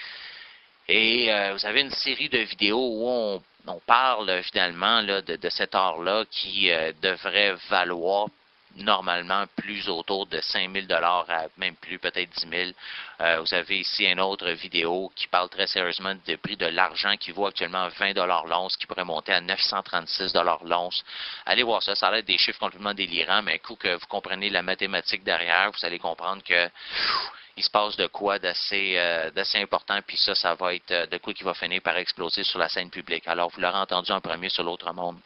A: Et euh, vous avez une série de vidéos où on, on parle finalement là, de, de cet or-là qui euh, devrait valoir normalement plus autour de cinq mille dollars à même plus, peut-être dix mille. Euh, vous avez ici une autre vidéo qui parle très sérieusement du prix de l'argent qui vaut actuellement vingt dollars l'once, qui pourrait monter à neuf cent trente-six dollars l'once. Allez voir ça, ça a l'air des chiffres complètement délirants, mais un coup que vous comprenez la mathématique derrière, vous allez comprendre que pff, il se passe de quoi d'assez, euh, d'assez important, puis ça, ça va être de quoi qui va finir par exploser sur la scène publique. Alors, vous l'aurez entendu en premier sur l'autre monde.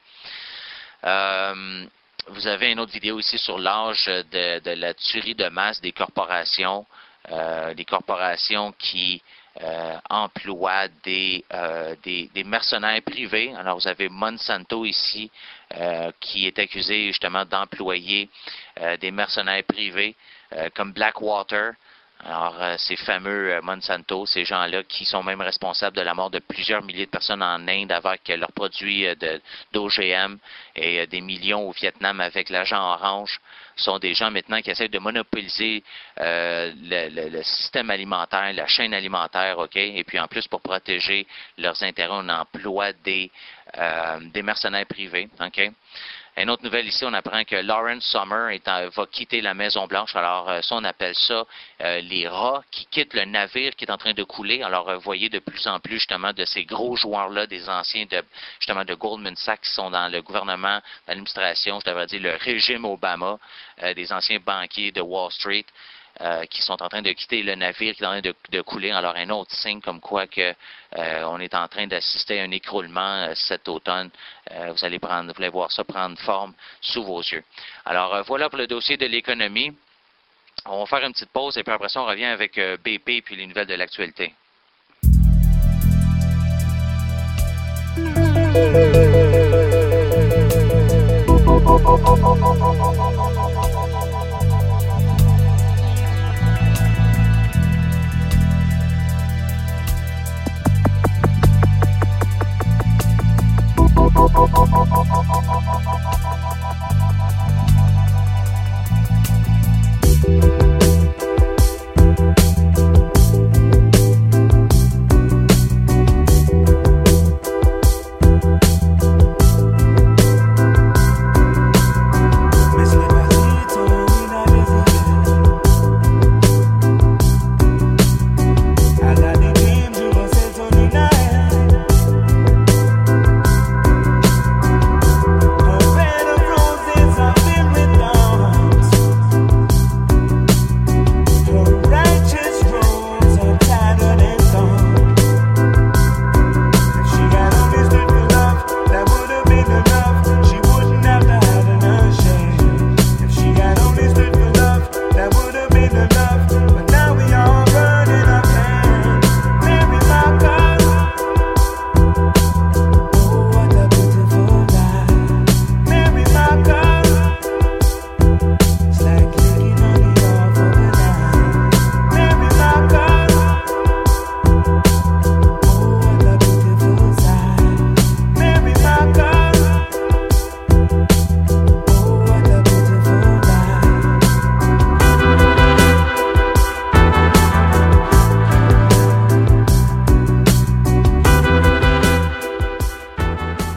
A: Euh, vous avez une autre vidéo ici sur l'âge de, de la tuerie de masse des corporations, euh, des corporations qui euh, emploient des, euh, des, des mercenaires privés. Alors, vous avez Monsanto ici, euh, qui est accusé justement d'employer euh, des mercenaires privés, euh, comme Blackwater. Alors, euh, ces fameux euh, Monsanto, ces gens-là qui sont même responsables de la mort de plusieurs milliers de personnes en Inde avec euh, leurs produits euh, de, d'O G M et euh, des millions au Vietnam avec l'agent orange, sont des gens maintenant qui essaient de monopoliser euh, le, le, le système alimentaire, la chaîne alimentaire, OK? Et puis en plus, pour protéger leurs intérêts, on emploie des, euh, des mercenaires privés, OK? Une autre nouvelle ici, on apprend que Lawrence Summer est en, va quitter la Maison-Blanche. Alors, euh, ça, on appelle ça euh, les rats qui quittent le navire qui est en train de couler. Alors, euh, vous voyez de plus en plus, justement, de ces gros joueurs-là, des anciens, de justement, de Goldman Sachs qui sont dans le gouvernement, dans l'administration, je devrais dire le régime Obama, euh, des anciens banquiers de Wall Street, Euh, qui sont en train de quitter le navire qui est en train de, de couler. Alors, un autre signe comme quoi que euh, on est en train d'assister à un écroulement euh, cet automne. Euh, vous allez prendre, vous allez voir ça prendre forme sous vos yeux. Alors, euh, voilà pour le dossier de l'économie. On va faire une petite pause et puis après ça, on revient avec euh, B P puis les nouvelles de l'actualité.
B: Better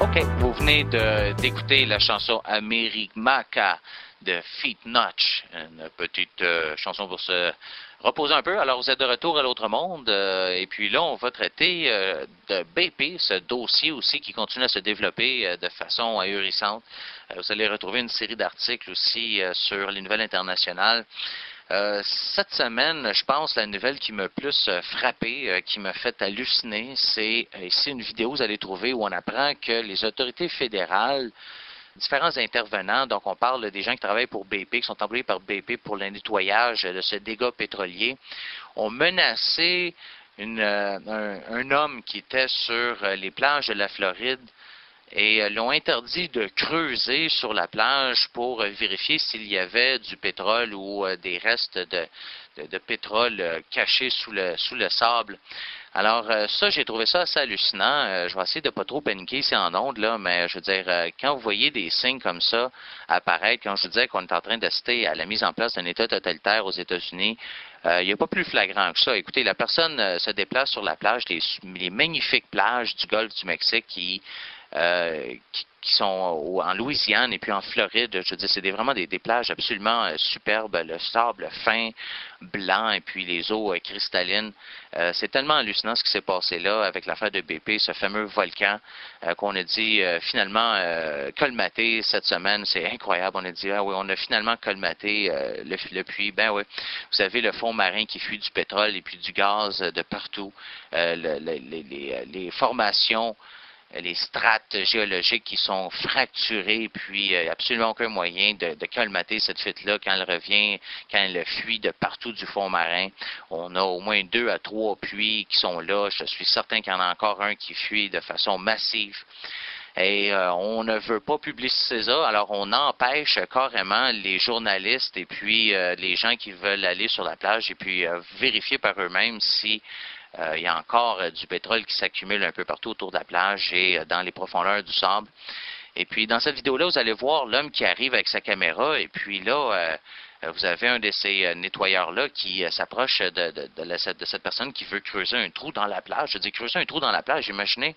A: OK, vous venez de, d'écouter la chanson America de Feet Notch, une petite euh, chanson pour se reposer un peu. Alors, vous êtes de retour à l'autre monde, euh, et puis là, on va traiter euh, de B P, ce dossier aussi qui continue à se développer euh, de façon ahurissante. Euh, vous allez retrouver une série d'articles aussi euh, sur les nouvelles internationales. Euh, cette semaine, je pense, la nouvelle qui m'a plus euh, frappé, euh, qui m'a fait halluciner, c'est euh, ici une vidéo que vous allez trouver où on apprend que les autorités fédérales, différents intervenants, donc on parle des gens qui travaillent pour B P, qui sont employés par B P pour le nettoyage de ce dégât pétrolier, ont menacé une, euh, un, un homme qui était sur euh, les plages de la Floride et euh, l'ont interdit de creuser sur la plage pour euh, vérifier s'il y avait du pétrole ou euh, des restes de, de, de pétrole euh, cachés sous le, sous le sable. Alors euh, ça, j'ai trouvé ça assez hallucinant. Euh, je vais essayer de pas trop paniquer ici en ondes, là, mais je veux dire, euh, quand vous voyez des signes comme ça apparaître, quand je vous disais qu'on est en train d'assister à la mise en place d'un État totalitaire aux États-Unis, euh, il n'y a pas plus flagrant que ça. Écoutez, la personne euh, se déplace sur la plage, les, les magnifiques plages du golfe du Mexique qui Euh, qui, qui sont au, en Louisiane et puis en Floride. Je veux dire, c'est des, vraiment des, des plages absolument euh, superbes. Le sable fin, blanc et puis les eaux euh, cristallines. Euh, c'est tellement hallucinant ce qui s'est passé là avec l'affaire de B P, ce fameux volcan euh, qu'on a dit euh, finalement euh, colmaté cette semaine. C'est incroyable. On a dit, ah oui, on a finalement colmaté euh, le, le puits. Ben oui, vous savez, le fond marin qui fuit du pétrole et puis du gaz de partout. Euh, le, le, les, les, les formations, les strates géologiques qui sont fracturées, puis euh, absolument aucun moyen de, de colmater cette fuite-là quand elle revient, quand elle fuit de partout du fond marin. On a au moins deux à trois puits qui sont là. Je suis certain qu'il y en a encore un qui fuit de façon massive. Et euh, on ne veut pas publiciser ça, alors on empêche carrément les journalistes et puis euh, les gens qui veulent aller sur la plage et puis euh, vérifier par eux-mêmes si Euh, il y a encore euh, du pétrole qui s'accumule un peu partout autour de la plage et euh, dans les profondeurs du sable. Et puis, dans cette vidéo-là, vous allez voir l'homme qui arrive avec sa caméra. Et puis là, euh, vous avez un de ces euh, nettoyeurs-là qui euh, s'approche de, de, de, la, de cette personne qui veut creuser un trou dans la plage. Je dis creuser un trou dans la plage, imaginez.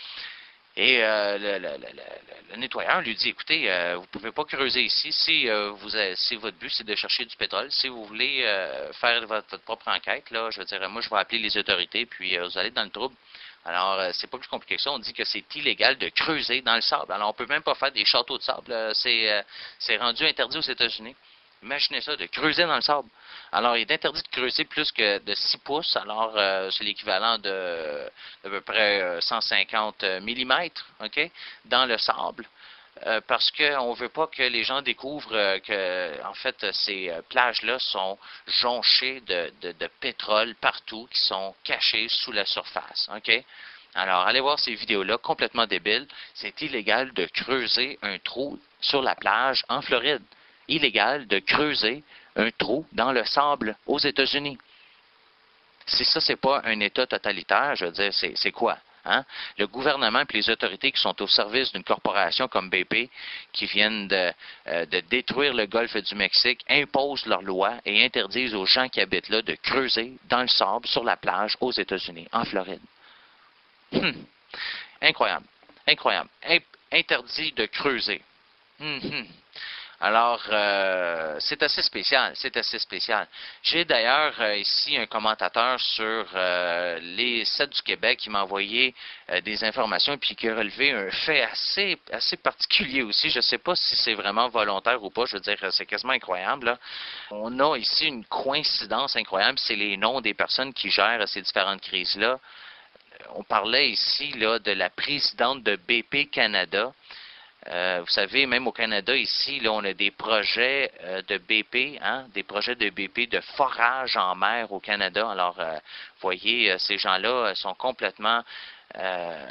A: Et euh, le, le, le, le, le nettoyeur lui dit, écoutez, euh, vous ne pouvez pas creuser ici si, euh, vous avez, si votre but c'est de chercher du pétrole. Si vous voulez euh, faire votre, votre propre enquête, là, je veux dire, moi je vais appeler les autorités, puis euh, vous allez dans le trouble. Alors, euh, c'est pas plus compliqué que ça. On dit que c'est illégal de creuser dans le sable. Alors, on peut même pas faire des châteaux de sable. C'est euh, c'est rendu interdit aux États-Unis. Imaginez ça, de creuser dans le sable. Alors, il est interdit de creuser plus que de six pouces. Alors, euh, c'est l'équivalent de d'à peu près euh, cent cinquante millimètres, OK, dans le sable. Euh, parce qu'on ne veut pas que les gens découvrent euh, que, en fait, ces euh, plages-là sont jonchées de, de, de pétrole partout, qui sont cachées sous la surface, OK? Alors, allez voir ces vidéos-là, complètement débiles. C'est illégal de creuser un trou sur la plage en Floride. Illégal de creuser un trou dans le sable aux États-Unis. Si ça, c'est pas un État totalitaire, je veux dire, c'est, c'est quoi? Hein? Le gouvernement et les autorités qui sont au service d'une corporation comme B P, qui viennent de, euh, de détruire le golfe du Mexique, imposent leurs lois et interdisent aux gens qui habitent là de creuser dans le sable sur la plage aux États-Unis, en Floride. Hum. Incroyable. Incroyable. Interdit de creuser. Hum, hum. Alors, euh, c'est assez spécial, c'est assez spécial. J'ai d'ailleurs euh, ici un commentateur sur euh, les sept du Québec qui m'a envoyé euh, des informations et puis qui a relevé un fait assez, assez particulier aussi. Je ne sais pas si c'est vraiment volontaire ou pas, je veux dire, c'est quasiment incroyable, là. On a ici une coïncidence incroyable, c'est les noms des personnes qui gèrent ces différentes crises-là. On parlait ici là, de la présidente de B P Canada. Euh, vous savez, même au Canada, ici, là, on a des projets euh, de B P, hein, des projets de B P de forage en mer au Canada. Alors, euh, vous voyez, euh, ces gens-là euh, sont complètement, euh,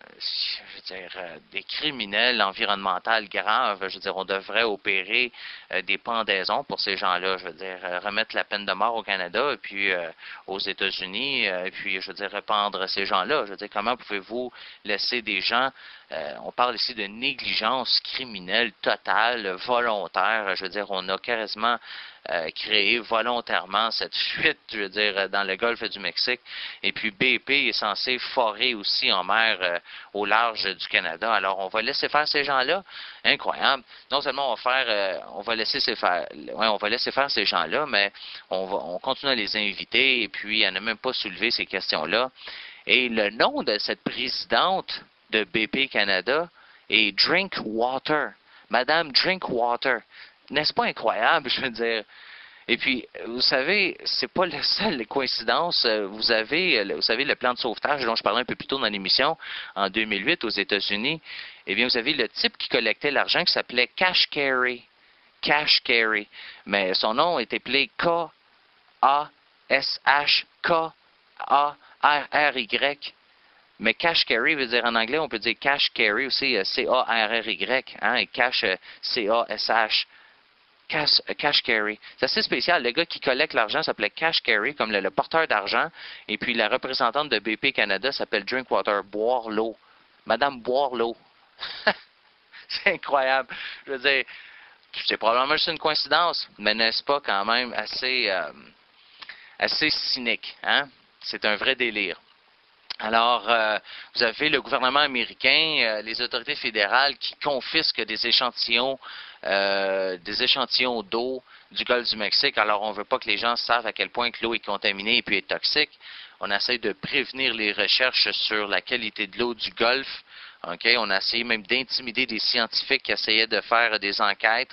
A: je veux dire, euh, des criminels environnementaux graves. Je veux dire, on devrait opérer euh, des pendaisons pour ces gens-là. Je veux dire, euh, remettre la peine de mort au Canada et puis euh, aux États-Unis, euh, et puis, je veux dire, rependre ces gens-là. Je veux dire, comment pouvez-vous laisser des gens... Euh, on parle ici de négligence criminelle totale, volontaire. Je veux dire, on a carrément euh, créé volontairement cette fuite, je veux dire, dans le golfe du Mexique. Et puis B P est censé forer aussi en mer euh, au large du Canada. Alors, on va laisser faire ces gens-là. Incroyable. Non seulement on va faire, euh, on va laisser ces faire, ouais, on va laisser faire ces gens-là, mais on va, on continue à les inviter et puis à ne même pas soulever ces questions-là. Et le nom de cette présidente de B P Canada est Drinkwater. Madame Drinkwater. N'est-ce pas incroyable, je veux dire? Et puis, vous savez, c'est pas la seule coïncidence. Vous avez, vous savez, le plan de sauvetage dont je parlais un peu plus tôt dans l'émission, en deux mille huit aux États-Unis. Eh bien, vous avez le type qui collectait l'argent qui s'appelait Cash Carey. Cash Carey. Mais son nom est appelé K A S H K A R R Y. Mais cash carry veut dire en anglais, on peut dire cash carry aussi, C A R R Y, hein, et cash, C A S H. Cash, cash carry. C'est assez spécial. Le gars qui collecte l'argent s'appelait Cash Carey, comme le, le porteur d'argent. Et puis la représentante de B P Canada s'appelle Drinkwater, boire l'eau. Madame boire l'eau. C'est incroyable. Je veux dire, c'est probablement juste une coïncidence, mais n'est-ce pas quand même assez, euh, assez cynique, hein? C'est un vrai délire. Alors, euh, vous avez le gouvernement américain, euh, les autorités fédérales qui confisquent des échantillons, euh, des échantillons d'eau du golfe du Mexique. Alors, on ne veut pas que les gens savent à quel point que l'eau est contaminée et puis est toxique. On essaie de prévenir les recherches sur la qualité de l'eau du golfe. Okay? On a essayé même d'intimider des scientifiques qui essayaient de faire des enquêtes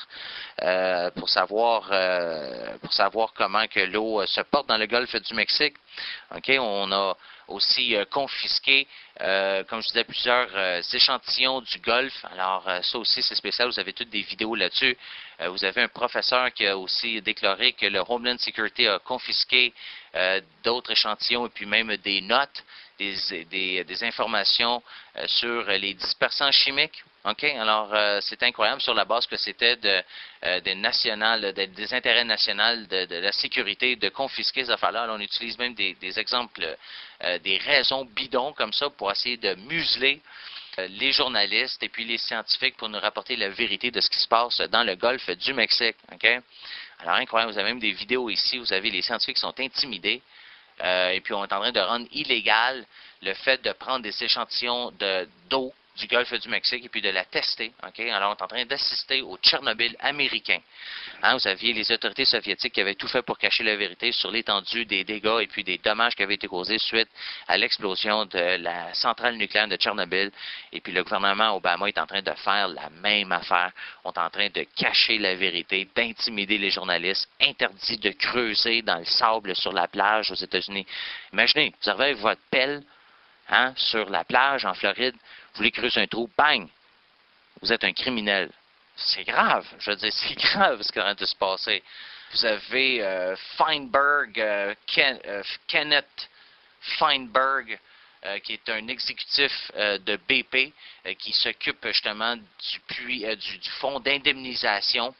A: euh, pour savoir euh, pour savoir comment que l'eau se porte dans le golfe du Mexique. Okay? On a aussi euh, confisqué, euh, comme je disais, plusieurs euh, échantillons du golfe. Alors, euh, ça aussi, c'est spécial. Vous avez toutes des vidéos là-dessus. Euh, vous avez un professeur qui a aussi déclaré que le Homeland Security a confisqué euh, d'autres échantillons et puis même des notes, des, des, des informations euh, sur les dispersants chimiques. OK? Alors, euh, c'est incroyable sur la base que c'était de, euh, des nationales, de, des intérêts nationaux de, de la sécurité de confisquer ces affaires-là. Alors, on utilise même des, des exemples, euh, des raisons bidons comme ça pour essayer de museler euh, les journalistes et puis les scientifiques pour nous rapporter la vérité de ce qui se passe dans le golfe du Mexique. OK? Alors, incroyable. Vous avez même des vidéos ici. Vous avez les scientifiques qui sont intimidés. Euh, et puis, on est en train de rendre illégal le fait de prendre des échantillons de, d'eau du golfe du Mexique et puis de la tester. Okay? Alors, on est en train d'assister au Tchernobyl américain. Hein, vous aviez les autorités soviétiques qui avaient tout fait pour cacher la vérité sur l'étendue des dégâts et puis des dommages qui avaient été causés suite à l'explosion de la centrale nucléaire de Tchernobyl. Et puis, le gouvernement Obama est en train de faire la même affaire. On est en train de cacher la vérité, d'intimider les journalistes, interdit de creuser dans le sable sur la plage aux États-Unis. Imaginez, vous arrivez avec votre pelle hein, sur la plage en Floride, vous voulez creuser un trou, bang! Vous êtes un criminel. C'est grave. Je veux dire, c'est grave ce qui est en train de se passer. Vous avez euh, Feinberg, euh, Ken, euh, Kenneth Feinberg, euh, qui est un exécutif euh, de B P, euh, qui s'occupe justement du, puits, euh, du, du fonds d'indemnisation,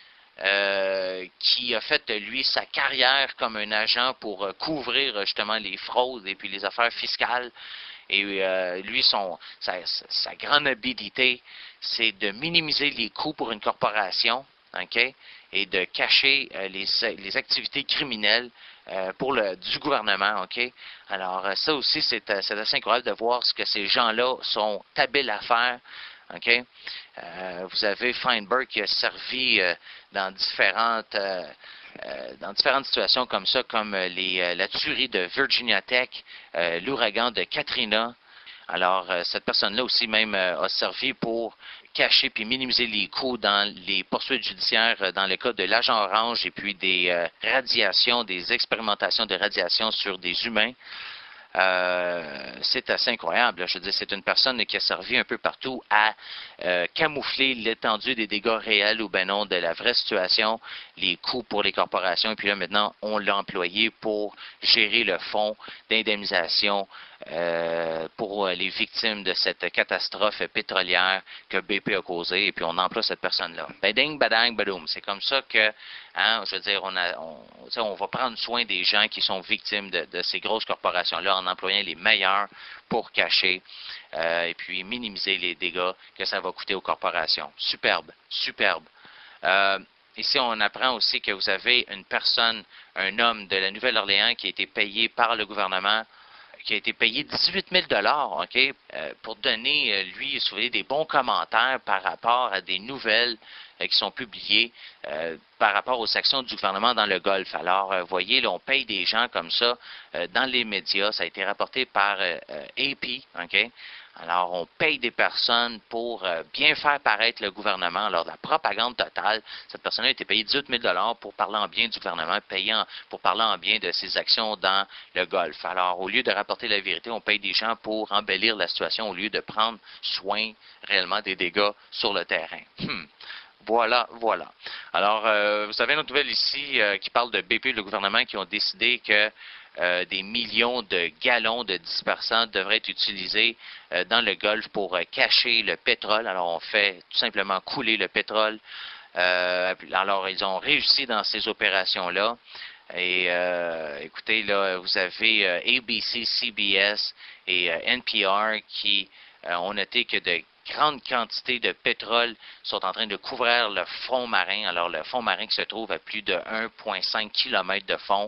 A: euh, qui a fait, lui, sa carrière comme un agent pour euh, couvrir justement les fraudes et puis les affaires fiscales. Et euh, lui, son, sa, sa grande habilité, c'est de minimiser les coûts pour une corporation, okay, et de cacher euh, les, les activités criminelles euh, pour le, du gouvernement. Okay. Alors, ça aussi, c'est assez incroyable de voir ce que ces gens-là sont habiles à faire. Okay. Euh, vous avez Feinberg qui a servi euh, dans différentes... Euh, Euh, dans différentes situations comme ça, comme euh, les, euh, la tuerie de Virginia Tech, euh, l'ouragan de Katrina. Alors, euh, cette personne-là aussi même euh, a servi pour cacher puis minimiser les coûts dans les poursuites judiciaires euh, dans le cas de l'agent orange et puis des euh, radiations, des expérimentations de radiation sur des humains. Euh, c'est assez incroyable. Là. Je veux dire, c'est une personne qui a servi un peu partout à euh, camoufler l'étendue des dégâts réels ou ben non de la vraie situation, les coûts pour les corporations. Et puis là, maintenant, on l'a employé pour gérer le fonds d'indemnisation euh, pour les victimes de cette catastrophe pétrolière que B P a causée. Et puis, on emploie cette personne-là. Bading, badang, badoum. C'est comme ça que, hein, je veux dire, on, a, on, on va prendre soin des gens qui sont victimes de, de ces grosses corporations-là en employant les meilleurs pour cacher euh, et puis minimiser les dégâts que ça va coûter aux corporations. Superbe, superbe. Euh, ici, on apprend aussi que vous avez une personne, un homme de la Nouvelle-Orléans qui a été payé par le gouvernement, qui a été payé dix-huit mille dollars, OK, euh, pour donner, euh, lui, vous voyez, des bons commentaires par rapport à des nouvelles euh, qui sont publiées euh, par rapport aux actions du gouvernement dans le Golfe. Alors, euh, voyez, là, on paye des gens comme ça euh, dans les médias. Ça a été rapporté par euh, euh, A P, OK? Alors, on paye des personnes pour euh, bien faire paraître le gouvernement. Alors, de la propagande totale, cette personne a été payée dix-huit mille dollars pour parler en bien du gouvernement, payant pour parler en bien de ses actions dans le Golfe. Alors, au lieu de rapporter la vérité, on paye des gens pour embellir la situation au lieu de prendre soin réellement des dégâts sur le terrain. Hmm. Voilà, voilà. Alors, euh, vous avez une autre nouvelle ici euh, qui parle de B P et le gouvernement qui ont décidé que euh, des millions de gallons de dispersants devraient être utilisés euh, dans le Golfe pour euh, cacher le pétrole. Alors, on fait tout simplement couler le pétrole. Euh, alors, ils ont réussi dans ces opérations-là. Et euh, écoutez, là, vous avez euh, A B C, C B S et euh, N P R qui euh, ont noté que de grandes quantités de pétrole sont en train de couvrir le fond marin. Alors, le fond marin qui se trouve à plus de un virgule cinq kilomètres de fond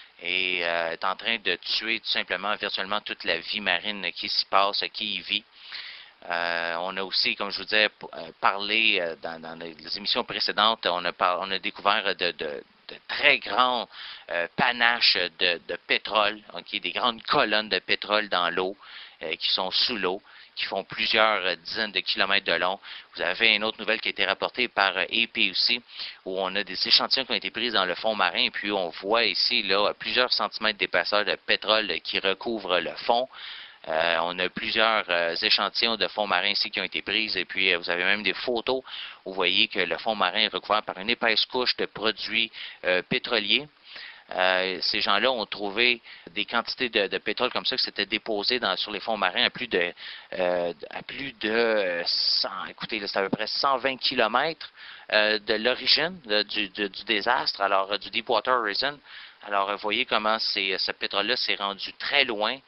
A: et euh, est en train de tuer tout simplement, virtuellement, toute la vie marine qui s'y passe, qui y vit. Euh, on a aussi, comme je vous disais, parlé euh, dans, dans les émissions précédentes, on a, par, on a découvert de, de, de très grands euh, panaches de, de pétrole, okay, des grandes colonnes de pétrole dans l'eau euh, qui sont sous l'eau, qui font plusieurs euh, dizaines de kilomètres de long. Vous avez une autre nouvelle qui a été rapportée par euh, A P aussi, où on a des échantillons qui ont été pris dans le fond marin, et puis on voit ici là plusieurs centimètres d'épaisseur de pétrole qui recouvre le fond. Euh, on a plusieurs euh, échantillons de fond marin ici qui ont été prises et puis euh, vous avez même des photos où vous voyez que le fond marin est recouvert par une épaisse couche de produits euh, pétroliers. Euh, ces gens-là ont trouvé des quantités de, de pétrole comme ça qui s'étaient déposées dans, sur les fonds marins à plus de euh, à plus de cent, écoutez, c'est à peu près cent vingt kilomètres euh, de l'origine du, du, du désastre, alors euh, du Deepwater Horizon. Alors, vous voyez comment c'est, ce pétrole-là s'est rendu très loin.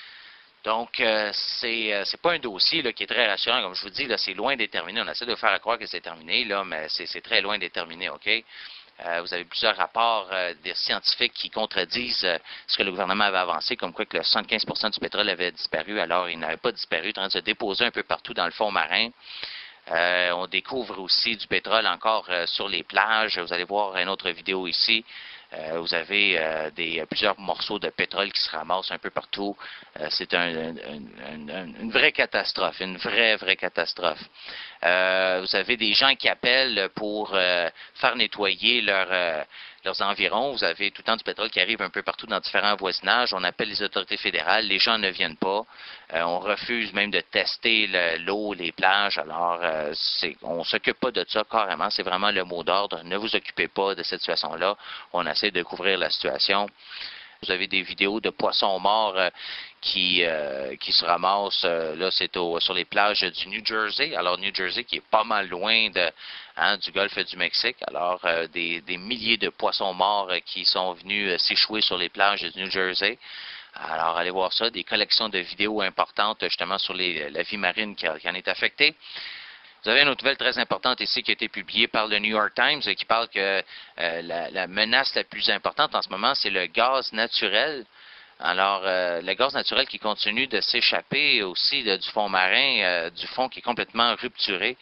A: Donc, euh, c'est euh, c'est pas un dossier là, qui est très rassurant. Comme je vous dis, là, c'est loin d'être terminé. On essaie de faire croire que c'est terminé, là, mais c'est très loin d'être terminé, OK? Euh, vous avez plusieurs rapports euh, des scientifiques qui contredisent euh, ce que le gouvernement avait avancé, comme quoi que le soixante-quinze pour cent du pétrole avait disparu. Alors, il n'avait pas disparu, il est en train de se déposer un peu partout dans le fond marin. Euh, on découvre aussi du pétrole encore euh, sur les plages. Vous allez voir une autre vidéo ici. Euh, vous avez euh, des, plusieurs morceaux de pétrole qui se ramassent un peu partout. Euh, c'est un, un, un, une vraie catastrophe, une vraie, vraie catastrophe. Euh, vous avez des gens qui appellent pour euh, faire nettoyer leur, euh, leurs environs. Vous avez tout le temps du pétrole qui arrive un peu partout dans différents voisinages. On appelle les autorités fédérales. Les gens ne viennent pas. Euh, on refuse même de tester l'eau, les plages. Alors, euh, on ne s'occupe pas de ça carrément. C'est vraiment le mot d'ordre. Ne vous occupez pas de cette situation-là. On essaie de couvrir la situation. Vous avez des vidéos de poissons morts euh, qui, euh, qui se ramassent, euh, là c'est sur les plages du New Jersey. Alors New Jersey qui est pas mal loin de, hein, du golfe du Mexique. Alors euh, des, des milliers de poissons morts euh, qui sont venus euh, s'échouer sur les plages du New Jersey. Alors allez voir ça, des collections de vidéos importantes justement sur les, la vie marine qui, qui en est affectée. Vous avez une autre nouvelle très importante ici qui a été publiée par le New York Times qui parle que euh, la, la menace la plus importante en ce moment, c'est le gaz naturel. Alors, euh, le gaz naturel qui continue de s'échapper aussi là, du fond marin, euh, du fond qui est complètement rupturé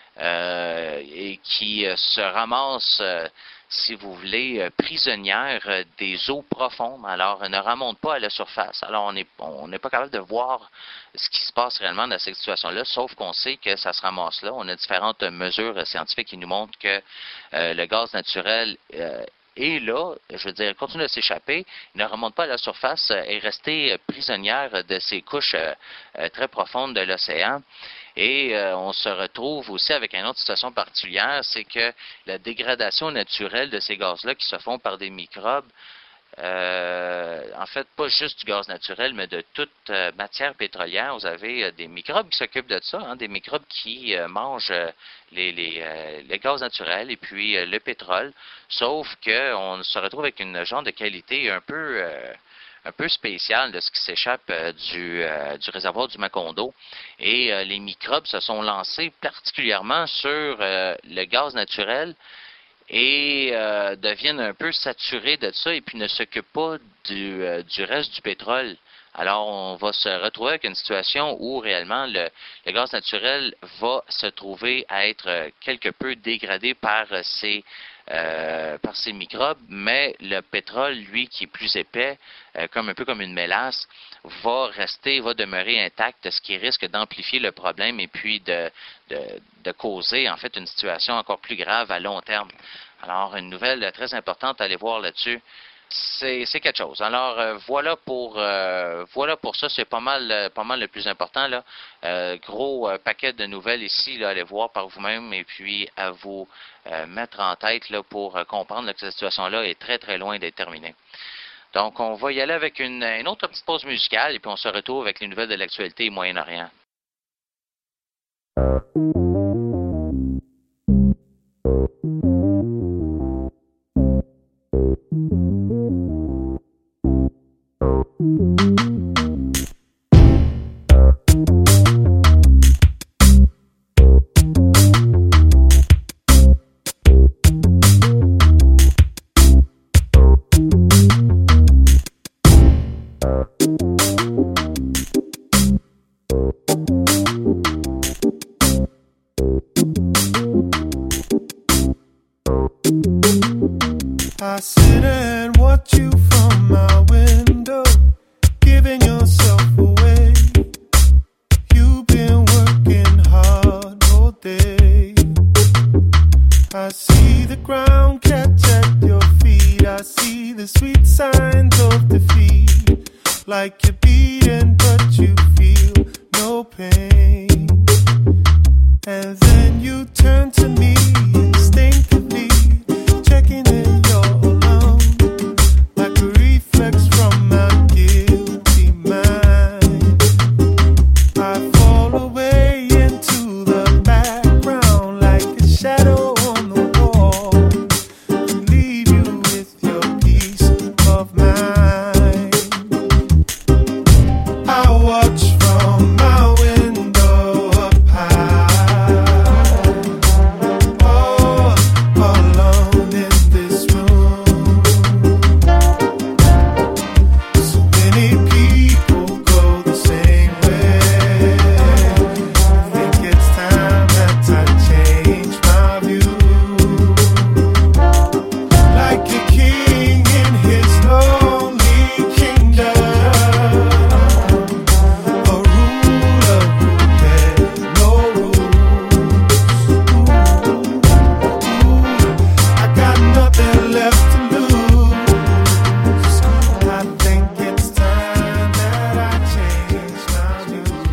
A: euh, et qui euh, se ramasse, euh, si vous voulez, euh, prisonnière euh, des eaux profondes. Alors, elle ne remonte pas à la surface. Alors, on n'est on n'est pas capable de voir ce qui se passe réellement dans cette situation-là, sauf qu'on sait que ça se ramasse là. On a différentes mesures scientifiques qui nous montrent que euh, le gaz naturel euh, est là, je veux dire, continue de s'échapper, il ne remonte pas à la surface, euh, est restée prisonnière de ces couches euh, euh, très profondes de l'océan. Et euh, on se retrouve aussi avec une autre situation particulière, c'est que la dégradation naturelle de ces gaz-là qui se font par des microbes, Euh, en fait, pas juste du gaz naturel, mais de toute euh, matière pétrolière. Vous avez euh, des microbes qui s'occupent de ça, hein, des microbes qui euh, mangent euh, les, les, euh, les gaz naturels et puis euh, le pétrole, sauf qu'on se retrouve avec une genre de qualité un peu, euh, un peu spéciale de ce qui s'échappe euh, du, euh, du réservoir du Macondo. Et euh, les microbes se sont lancés particulièrement sur euh, le gaz naturel. et euh, deviennent un peu saturés de ça et puis ne s'occupent pas du, euh, du reste du pétrole. Alors, on va se retrouver avec une situation où réellement le, le gaz naturel va se trouver à être quelque peu dégradé par ces, euh, par ces microbes, mais le pétrole, lui, qui est plus épais, euh, comme un peu comme une mélasse, va rester, va demeurer intact, ce qui risque d'amplifier le problème et puis de, de, de causer en fait une situation encore plus grave à long terme. Alors, une nouvelle très importante à aller voir là-dessus. C'est, c'est quelque chose. Alors euh, voilà pour euh, voilà pour ça, c'est pas mal euh, pas mal le plus important là. Euh, gros euh, paquet de nouvelles ici, là, allez voir par vous-même et puis à vous euh, mettre en tête là pour euh, comprendre là, que cette situation-là est très très loin d'être terminée. Donc on va y aller avec une, une autre petite pause musicale et puis on se retrouve avec les nouvelles de l'actualité au Moyen-Orient.
B: I sit and watch you from my window, giving yourself away. You've been working hard all day. I see the ground catch at your feet. I see the sweet signs of defeat. Like you're beaten but you feel no pain. And then you turn to me instinctively, checking in your alone, like a reflex from my guilty mind. I fall away into the background like a shadow on the wall, and leave you with your peace of mind. I watch from my window up high, all alone in this room. So many people go the same way. I think it's time that I change my view. Like a king in his lonely kingdom, a ruler who had no rules. Ooh, I got nothing left to lose. I think it's time that I change my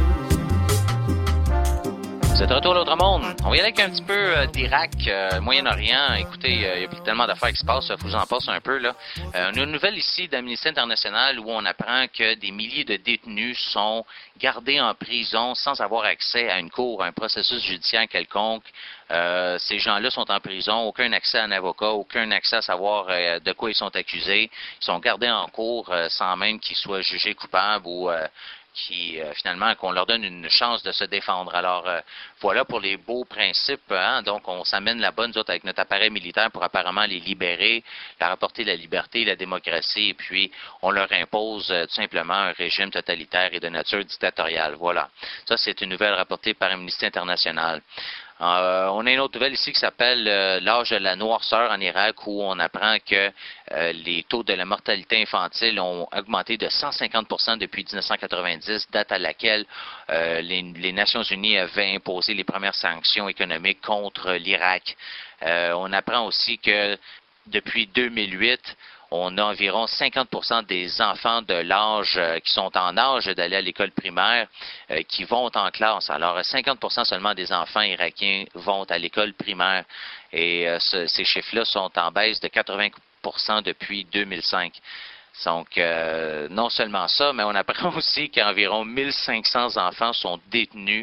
B: views.
A: Vous êtes de retour à l'autre monde. On va y aller avec un petit peu euh, d'Irak, euh, Moyen-Orient. Écoutez, euh, il y a tellement d'affaires qui se passent, il faut que j'en passe un peu, là. Euh, on a une nouvelle ici d'Amnesty International où on apprend que des milliers de détenus sont gardés en prison sans avoir accès à une cour, à un processus judiciaire quelconque. Euh, ces gens-là sont en prison, aucun accès à un avocat, aucun accès à savoir euh, de quoi ils sont accusés. Ils sont gardés en cour euh, sans même qu'ils soient jugés coupables ou euh, qui euh, finalement qu'on leur donne une chance de se défendre. Alors euh, voilà pour les beaux principes, hein? Donc on s'amène là-bas nous autres avec notre appareil militaire pour apparemment les libérer, leur apporter la liberté, la démocratie, et puis on leur impose euh, tout simplement un régime totalitaire et de nature dictatoriale. Voilà. Ça c'est une nouvelle rapportée par Amnesty International. Euh, on a une autre nouvelle ici qui s'appelle euh, l'âge de la noirceur en Irak, où on apprend que euh, les taux de la mortalité infantile ont augmenté de cent cinquante pour cent depuis dix-neuf cent quatre-vingt-dix, date à laquelle euh, les, les Nations Unies avaient imposé les premières sanctions économiques contre l'Irak. Euh, on apprend aussi que depuis deux mille huit, on a environ cinquante pour cent des enfants de l'âge euh, qui sont en âge d'aller à l'école primaire euh, qui vont en classe. Alors, cinquante pour cent seulement des enfants irakiens vont à l'école primaire. Et euh, ce, ces chiffres-là sont en baisse de quatre-vingts pour cent depuis deux mille cinq. Donc, euh, non seulement ça, mais on apprend aussi qu'environ mille cinq cents enfants sont détenus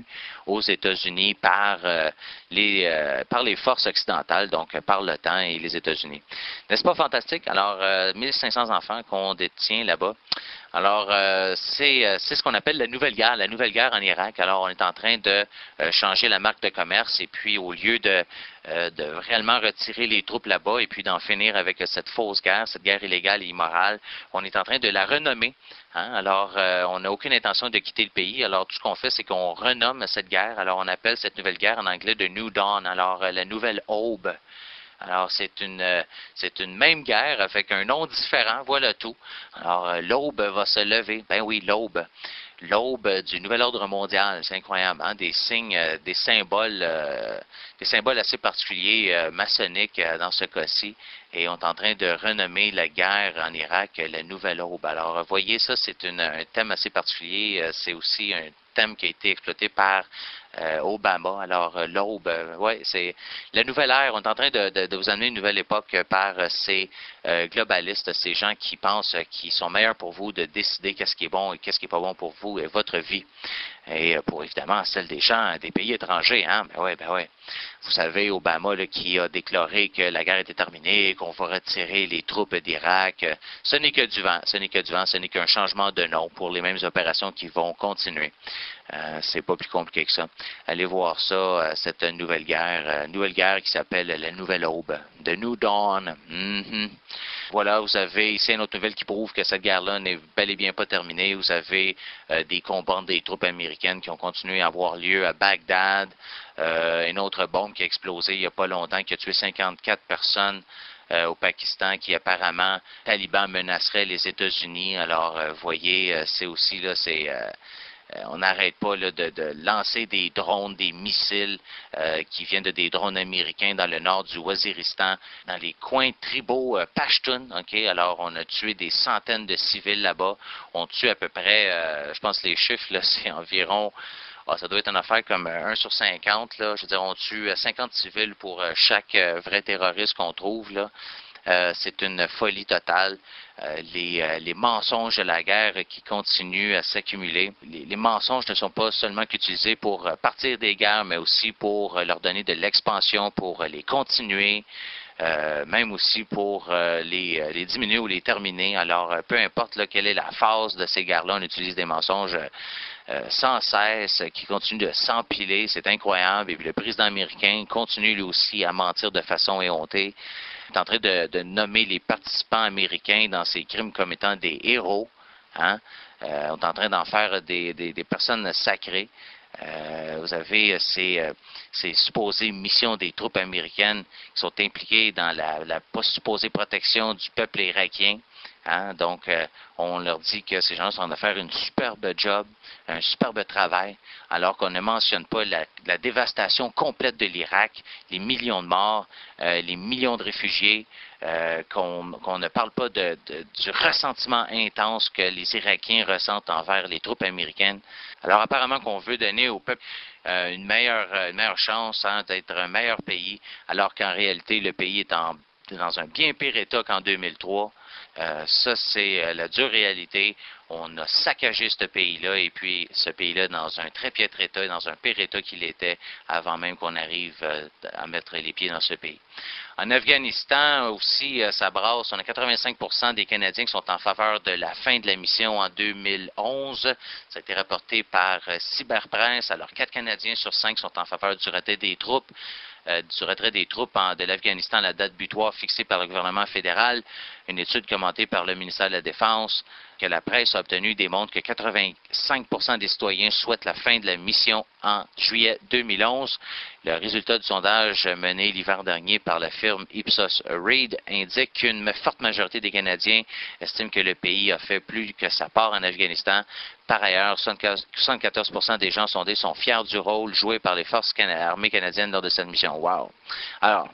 A: aux États-Unis par, euh, les, euh, par les forces occidentales, donc par l'OTAN et les États-Unis. N'est-ce pas fantastique? Alors, euh, mille cinq cents enfants qu'on détient là-bas. Alors, euh, c'est, euh, c'est ce qu'on appelle la nouvelle guerre, la nouvelle guerre en Irak. Alors, on est en train de euh, changer la marque de commerce et puis au lieu de, euh, de réellement retirer les troupes là-bas et puis d'en finir avec cette fausse guerre, cette guerre illégale et immorale, on est en train de la renommer. Hein? Alors, euh, on n'a aucune intention de quitter le pays. Alors, tout ce qu'on fait, c'est qu'on renomme cette guerre. Alors, on appelle cette nouvelle guerre en anglais de New Dawn. Alors, euh, la nouvelle aube. Alors, c'est une, c'est une même guerre avec un nom différent, voilà tout. Alors, l'aube va se lever. Ben oui, l'aube. L'aube du nouvel ordre mondial, c'est incroyable, hein? Des signes, des symboles, euh, des symboles assez particuliers, euh, maçonniques euh, dans ce cas-ci. Et on est en train de renommer la guerre en Irak la nouvelle aube. Alors, vous voyez, ça, c'est une, un thème assez particulier. C'est aussi un thème qui a été exploité par euh, Obama. Alors, euh, l'aube, euh, ouais, c'est la nouvelle ère. On est en train de, de, de vous amener une nouvelle époque par euh, ces euh, globalistes, ces gens qui pensent euh, qu'ils sont meilleurs pour vous de décider qu'est-ce qui est bon et qu'est-ce qui est pas bon pour vous et votre vie. Et euh, pour, évidemment, celle des gens des pays étrangers, hein. Ben ouais, ben ouais. Vous savez, Obama, là, qui a déclaré que la guerre était terminée, qu'on va retirer les troupes d'Irak. Euh, ce n'est que du vent, ce n'est que du vent, ce n'est qu'un changement de nom pour les mêmes opérations qui vont continuer. Euh, c'est pas plus compliqué que ça. Allez voir ça, euh, cette nouvelle guerre, euh, nouvelle guerre qui s'appelle la Nouvelle Aube, The New Dawn. Mm-hmm. Voilà, vous avez ici une autre nouvelle qui prouve que cette guerre-là n'est bel et bien pas terminée. Vous avez euh, des combats des troupes américaines qui ont continué à avoir lieu à Bagdad. Euh, une autre bombe qui a explosé il n'y a pas longtemps, qui a tué cinquante-quatre personnes euh, au Pakistan, qui apparemment, talibans menaceraient les États-Unis. Alors, euh, vous voyez, euh, c'est aussi, là, c'est... Euh, on n'arrête pas là, de, de lancer des drones, des missiles euh, qui viennent de des drones américains dans le nord du Waziristan, dans les coins tribaux euh, Pashtun. Okay? Alors, on a tué des centaines de civils là-bas. On tue à peu près, euh, je pense que les chiffres, là, c'est environ... Ah, ça doit être une affaire comme un sur cinquante. Là. Je veux dire, on tue cinquante civils pour euh, chaque euh, vrai terroriste qu'on trouve. Là. Euh, c'est une folie totale. Euh, les, euh, les mensonges de la guerre qui continuent à s'accumuler. Les, les mensonges ne sont pas seulement qu'utilisés pour euh, partir des guerres, mais aussi pour euh, leur donner de l'expansion, pour euh, les continuer, euh, même aussi pour euh, les, euh, les diminuer ou les terminer. Alors, euh, peu importe là, quelle est la phase de ces guerres-là, on utilise des mensonges euh, euh, sans cesse, qui continuent de s'empiler. C'est incroyable. Et puis, le président américain continue lui aussi à mentir de façon éhontée. Est en train de, de nommer les participants américains dans ces crimes comme étant des héros. Hein? Euh, on est en train d'en faire des, des, des personnes sacrées. Euh, vous avez ces, euh, ces supposées missions des troupes américaines qui sont impliquées dans la, la supposée protection du peuple irakien. Hein? Donc, euh, on leur dit que ces gens sont en train de faire une superbe job, un superbe travail, alors qu'on ne mentionne pas la, la dévastation complète de l'Irak, les millions de morts, euh, les millions de réfugiés, euh, qu'on, qu'on ne parle pas de, de, du ressentiment intense que les Irakiens ressentent envers les troupes américaines. Alors, apparemment qu'on veut donner au peuple euh, une, meilleure, une meilleure chance hein, d'être un meilleur pays, alors qu'en réalité, le pays est en, dans un bien pire état qu'en deux mille trois. Euh, ça, c'est euh, la dure réalité. On a saccagé ce pays-là et puis ce pays-là dans un très piètre état, dans un pire état qu'il était avant même qu'on arrive euh, à mettre les pieds dans ce pays. En Afghanistan aussi, euh, ça brasse. On a quatre-vingt-cinq pour cent des Canadiens qui sont en faveur de la fin de la mission en deux mille onze. Ça a été rapporté par euh, Cyberpresse. Alors, quatre Canadiens sur cinq sont en faveur du retrait des troupes. Euh, du retrait des troupes en, de l'Afghanistan à la date butoir fixée par le gouvernement fédéral. Une étude commentée par le ministère de la Défense que la presse a obtenue démontre que quatre-vingt-cinq pour cent des citoyens souhaitent la fin de la mission en juillet deux mille onze. Le résultat du sondage mené l'hiver dernier par la firme Ipsos Reid indique qu'une forte majorité des Canadiens estiment que le pays a fait plus que sa part en Afghanistan. Par ailleurs, soixante-quatorze pour cent des gens sondés sont fiers du rôle joué par les forces cana- armées canadiennes lors de cette mission. Wow! Alors,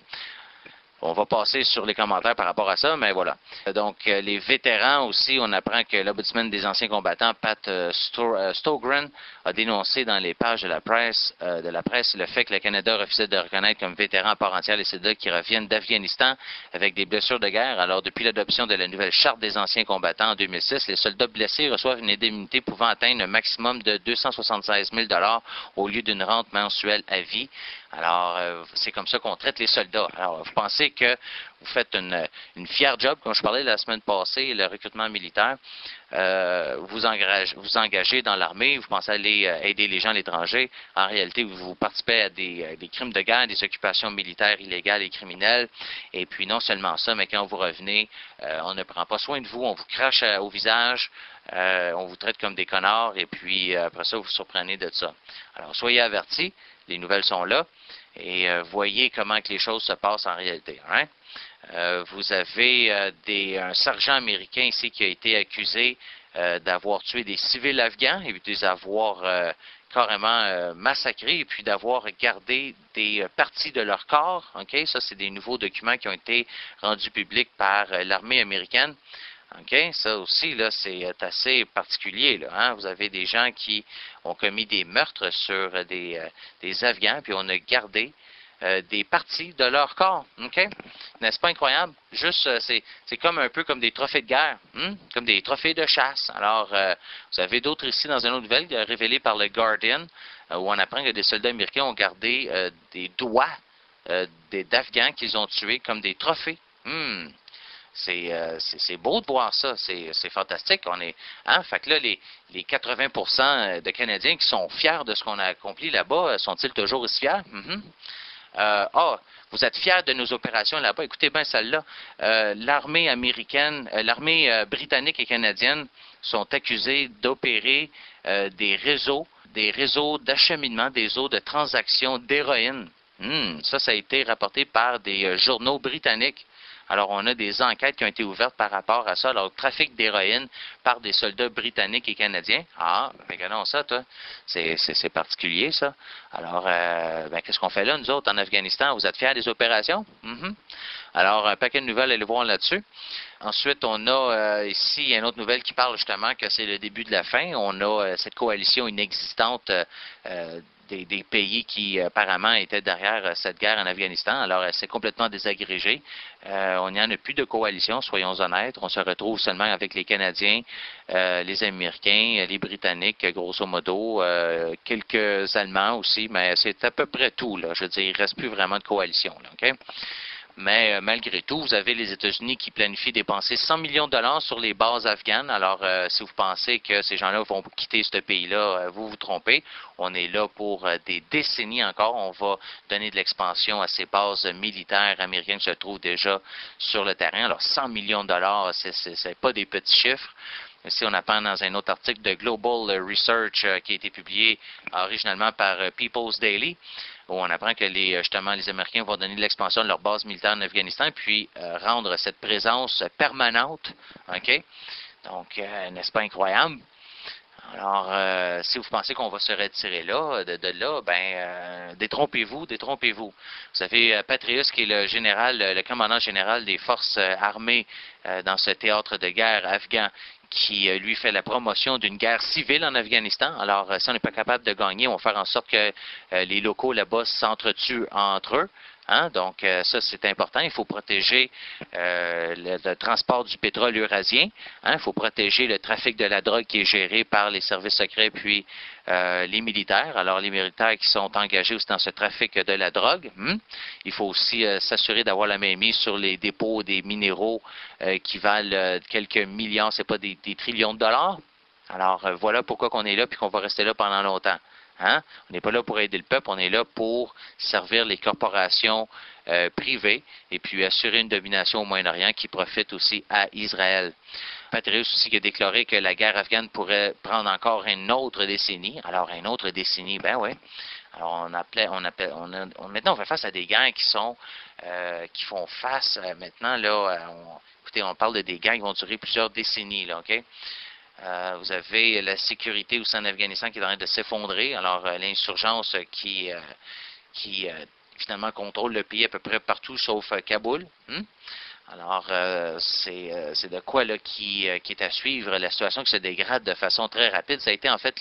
A: on va passer sur les commentaires par rapport à ça, mais voilà. Donc, euh, les vétérans aussi, on apprend que l'ombudsman des anciens combattants, Pat euh, Sto- euh, Stogren, a dénoncé dans les pages de la presse, euh, de la presse le fait que le Canada refusait de reconnaître comme vétérans à part entière les soldats qui reviennent d'Afghanistan avec des blessures de guerre. Alors, depuis l'adoption de la nouvelle charte des anciens combattants en deux mille six, les soldats blessés reçoivent une indemnité pouvant atteindre un maximum de deux cent soixante-seize mille dollars au lieu d'une rente mensuelle à vie. Alors, euh, c'est comme ça qu'on traite les soldats. Alors, vous pensez que vous faites une, une fière job, comme je parlais la semaine passée, le recrutement militaire, euh, vous, engagez, vous engagez dans l'armée, vous pensez aller euh, aider les gens à l'étranger. En réalité, vous, vous participez à des, euh, des crimes de guerre, des occupations militaires illégales et criminelles. Et puis, non seulement ça, mais quand vous revenez, euh, on ne prend pas soin de vous, on vous crache à, au visage, euh, on vous traite comme des connards, et puis euh, après ça, vous vous surprenez de ça. Alors, soyez avertis, les nouvelles sont là, et euh, voyez comment que les choses se passent en réalité. Hein? Euh, vous avez euh, des, un sergent américain ici qui a été accusé euh, d'avoir tué des civils afghans et de les avoir euh, carrément euh, massacrés et puis d'avoir gardé des euh, parties de leur corps. Okay? Ça, c'est des nouveaux documents qui ont été rendus publics par euh, l'armée américaine. Okay? Ça aussi, là, c'est assez particulier. Là, hein? Vous avez des gens qui ont commis des meurtres sur euh, des, euh, des Afghans, puis on a gardé Euh, des parties de leur corps. Okay? N'est-ce pas incroyable? Juste, euh, c'est, c'est comme un peu comme des trophées de guerre, hein? Comme des trophées de chasse. Alors, euh, vous avez d'autres ici dans une autre nouvelle euh, révélée par le Guardian, euh, où on apprend que des soldats américains ont gardé euh, des doigts euh, des, d'Afghans qu'ils ont tués comme des trophées. Hmm. C'est, euh, c'est, c'est beau de voir ça, c'est, c'est fantastique. On est, hein? Fait que là, les, les quatre-vingts pour cent de Canadiens qui sont fiers de ce qu'on a accompli là-bas, sont-ils toujours aussi fiers? Mm-hmm. Euh, oh, vous êtes fiers de nos opérations là-bas. Écoutez bien celle-là. Euh, l'armée américaine, euh, l'armée euh, britannique et canadienne sont accusées d'opérer euh, des réseaux, des réseaux d'acheminement, des eaux de transactions d'héroïne. Hmm, ça, ça a été rapporté par des euh, journaux britanniques. Alors, on a des enquêtes qui ont été ouvertes par rapport à ça. Alors, le trafic d'héroïne par des soldats britanniques et canadiens. Ah, regardons ça, toi. C'est, c'est, c'est particulier, ça. Alors, euh, ben, qu'est-ce qu'on fait là, nous autres, en Afghanistan? Vous êtes fiers des opérations? Mm-hmm. Alors, un paquet de nouvelles, allez voir là-dessus. Ensuite, on a euh, ici une autre nouvelle qui parle justement que c'est le début de la fin. On a euh, cette coalition inexistante euh, euh, Des, des pays qui apparemment étaient derrière euh, cette guerre en Afghanistan. Alors, elle s'est complètement désagrégée. Euh, on n'y en a plus de coalition, soyons honnêtes. On se retrouve seulement avec les Canadiens, euh, les Américains, les Britanniques, grosso modo, euh, quelques Allemands aussi, mais c'est à peu près tout, là. Je veux dire, il ne reste plus vraiment de coalition, là, OK? Mais euh, malgré tout, vous avez les États-Unis qui planifient dépenser cent millions de dollars sur les bases afghanes. Alors, euh, si vous pensez que ces gens-là vont quitter ce pays-là, euh, vous vous trompez. On est là pour euh, des décennies encore. On va donner de l'expansion à ces bases militaires américaines qui se trouvent déjà sur le terrain. Alors, cent millions de dollars, c'est, c'est, c'est pas des petits chiffres. Ici, on apprend dans un autre article de Global Research euh, qui a été publié originalement par euh, People's Daily, où on apprend que les, justement, les Américains vont donner de l'expansion de leur base militaire en Afghanistan, puis euh, rendre cette présence permanente. OK? Donc, euh, n'est-ce pas incroyable? Alors, euh, si vous pensez qu'on va se retirer là, de, de là, ben, euh, détrompez-vous, détrompez-vous. Vous avez euh, Patrius, qui est le général, le commandant général des forces euh, armées euh, dans ce théâtre de guerre afghan, qui euh, lui fait la promotion d'une guerre civile en Afghanistan. Alors, euh, si on n'est pas capable de gagner, on va faire en sorte que euh, les locaux là-bas s'entretuent entre eux. Hein? Donc, euh, ça, c'est important. Il faut protéger euh, le, le transport du pétrole eurasien. Hein? Il faut protéger le trafic de la drogue qui est géré par les services secrets puis euh, les militaires. Alors, les militaires qui sont engagés aussi dans ce trafic de la drogue. Hein? Il faut aussi euh, s'assurer d'avoir la mainmise sur les dépôts des minéraux euh, qui valent euh, quelques millions, c'est pas des, des trillions de dollars. Alors, euh, voilà pourquoi on est là puis qu'on va rester là pendant longtemps. Hein? On n'est pas là pour aider le peuple, on est là pour servir les corporations euh, privées et puis assurer une domination au Moyen-Orient qui profite aussi à Israël. Patrius aussi qui a déclaré que la guerre afghane pourrait prendre encore une autre décennie. Alors, une autre décennie, ben oui. Alors, on appelait, on appelle, on a, on, maintenant, on fait face à des guerres qui sont, euh, qui font face, euh, maintenant, là, on, écoutez, on parle de des guerres qui vont durer plusieurs décennies, là, OK? Euh, vous avez la sécurité aussi en Afghanistan qui est en train de s'effondrer. Alors, euh, l'insurgence qui, euh, qui euh, finalement contrôle le pays à peu près partout sauf euh, Kaboul. Hmm? Alors, euh, c'est, euh, c'est de quoi là qui, euh, qui est à suivre. La situation qui se dégrade de façon très rapide. Ça a été en fait la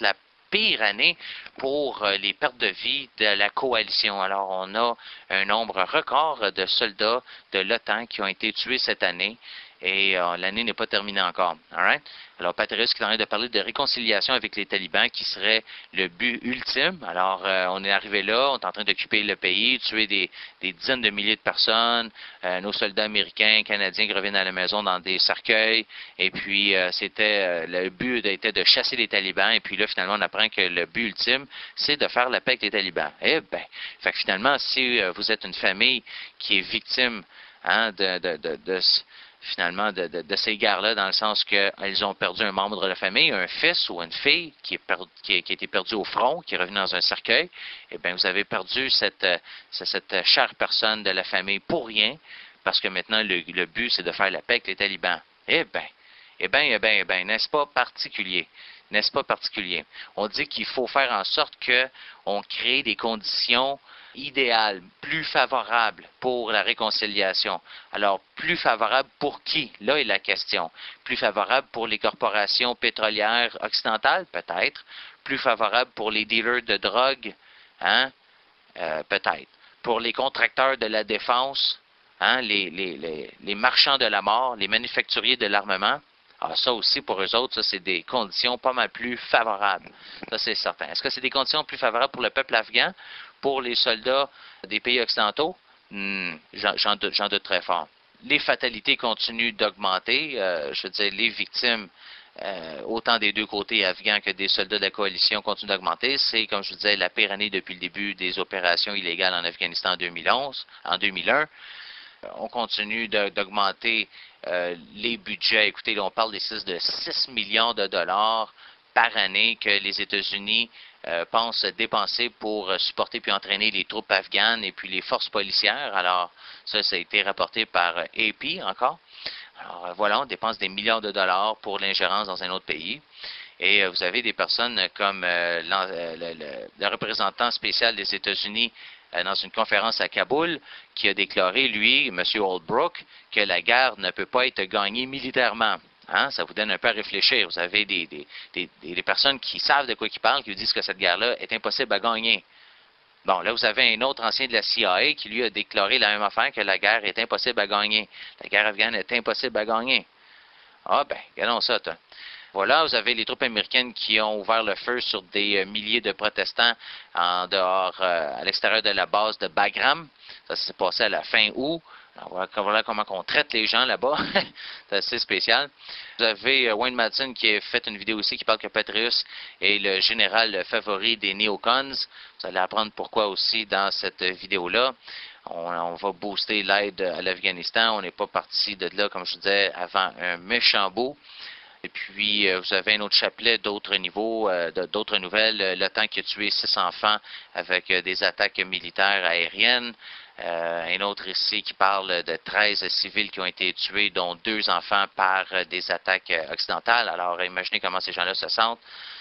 A: pire année pour euh, les pertes de vie de la coalition. Alors, on a un nombre record de soldats de l'OTAN qui ont été tués cette année. Et euh, l'année n'est pas terminée encore. All right? Alors, Patrice qui est en train de parler de réconciliation avec les talibans qui serait le but ultime. Alors, euh, on est arrivé là, on est en train d'occuper le pays, tuer des, des dizaines de milliers de personnes, euh, nos soldats américains, canadiens qui reviennent à la maison dans des cercueils. Et puis, euh, c'était euh, le but était de chasser les talibans. Et puis là, finalement, on apprend que le but ultime, c'est de faire la paix avec les talibans. Eh bien, fait que finalement, si euh, vous êtes une famille qui est victime hein, de... de, de, de finalement, de, de, de ces guerres-là, dans le sens qu'elles ont perdu un membre de la famille, un fils ou une fille qui, est perdu, qui, a, qui a été perdu au front, qui est revenu dans un cercueil, eh bien, vous avez perdu cette, cette chère personne de la famille pour rien, parce que maintenant, le, le but, c'est de faire la paix avec les talibans. Eh bien, eh bien, eh bien, eh bien, n'est-ce pas particulier? N'est-ce pas particulier? On dit qu'il faut faire en sorte qu'on crée des conditions idéal, plus favorable pour la réconciliation. Alors, plus favorable pour qui? Là est la question. Plus favorable pour les corporations pétrolières occidentales, peut-être. Plus favorable pour les dealers de drogue, hein? Euh, peut-être. Pour les contracteurs de la défense, hein? les, les, les, les marchands de la mort, les manufacturiers de l'armement. Ah, ça aussi, pour eux autres, ça, c'est des conditions pas mal plus favorables. Ça, c'est certain. Est-ce que c'est des conditions plus favorables pour le peuple afghan? Pour les soldats des pays occidentaux, hmm, j'en doute, j'en doute très fort. Les fatalités continuent d'augmenter. Euh, je veux dire, les victimes, euh, autant des deux côtés afghans que des soldats de la coalition, continuent d'augmenter. C'est, comme je vous disais, la pire année depuis le début des opérations illégales en Afghanistan en deux mille onze, en deux mille un. Euh, on continue de, d'augmenter euh, les budgets. Écoutez, là, on parle des de six millions de dollars par année que les États-Unis euh, pensent dépenser pour euh, supporter puis entraîner les troupes afghanes et puis les forces policières. Alors, ça, ça a été rapporté par euh, A P encore. Alors, euh, voilà, on dépense des millions de dollars pour l'ingérence dans un autre pays. Et euh, vous avez des personnes comme euh, le, le, le représentant spécial des États-Unis euh, dans une conférence à Kaboul qui a déclaré, lui, M. Holbrooke, que la guerre ne peut pas être gagnée militairement. Hein, ça vous donne un peu à réfléchir. Vous avez des, des, des, des personnes qui savent de quoi ils parlent, qui vous disent que cette guerre-là est impossible à gagner. Bon, là, vous avez un autre ancien de la C I A qui, lui, a déclaré la même affaire, que la guerre est impossible à gagner. La guerre afghane est impossible à gagner. Ah, ben, regardons ça, toi. Voilà, vous avez les troupes américaines qui ont ouvert le feu sur des euh, milliers de protestants en dehors, euh, à l'extérieur de la base de Bagram. Ça s'est passé à la fin août. Alors, voilà comment on traite les gens là-bas. C'est assez spécial. Vous avez Wayne Madsen qui a fait une vidéo aussi qui parle que Petraeus est le général favori des néocons. Vous allez apprendre pourquoi aussi dans cette vidéo-là. On, on va booster l'aide à l'Afghanistan. On n'est pas parti de là, comme je vous disais, avant un méchant bout. Et puis, vous avez un autre chapelet d'autres niveaux, euh, d'autres nouvelles. L'OTAN qui a tué six enfants avec euh, des attaques militaires aériennes. Euh, un autre ici qui parle de treize civils qui ont été tués, dont deux enfants par euh, des attaques euh, occidentales. Alors, imaginez comment ces gens-là se sentent.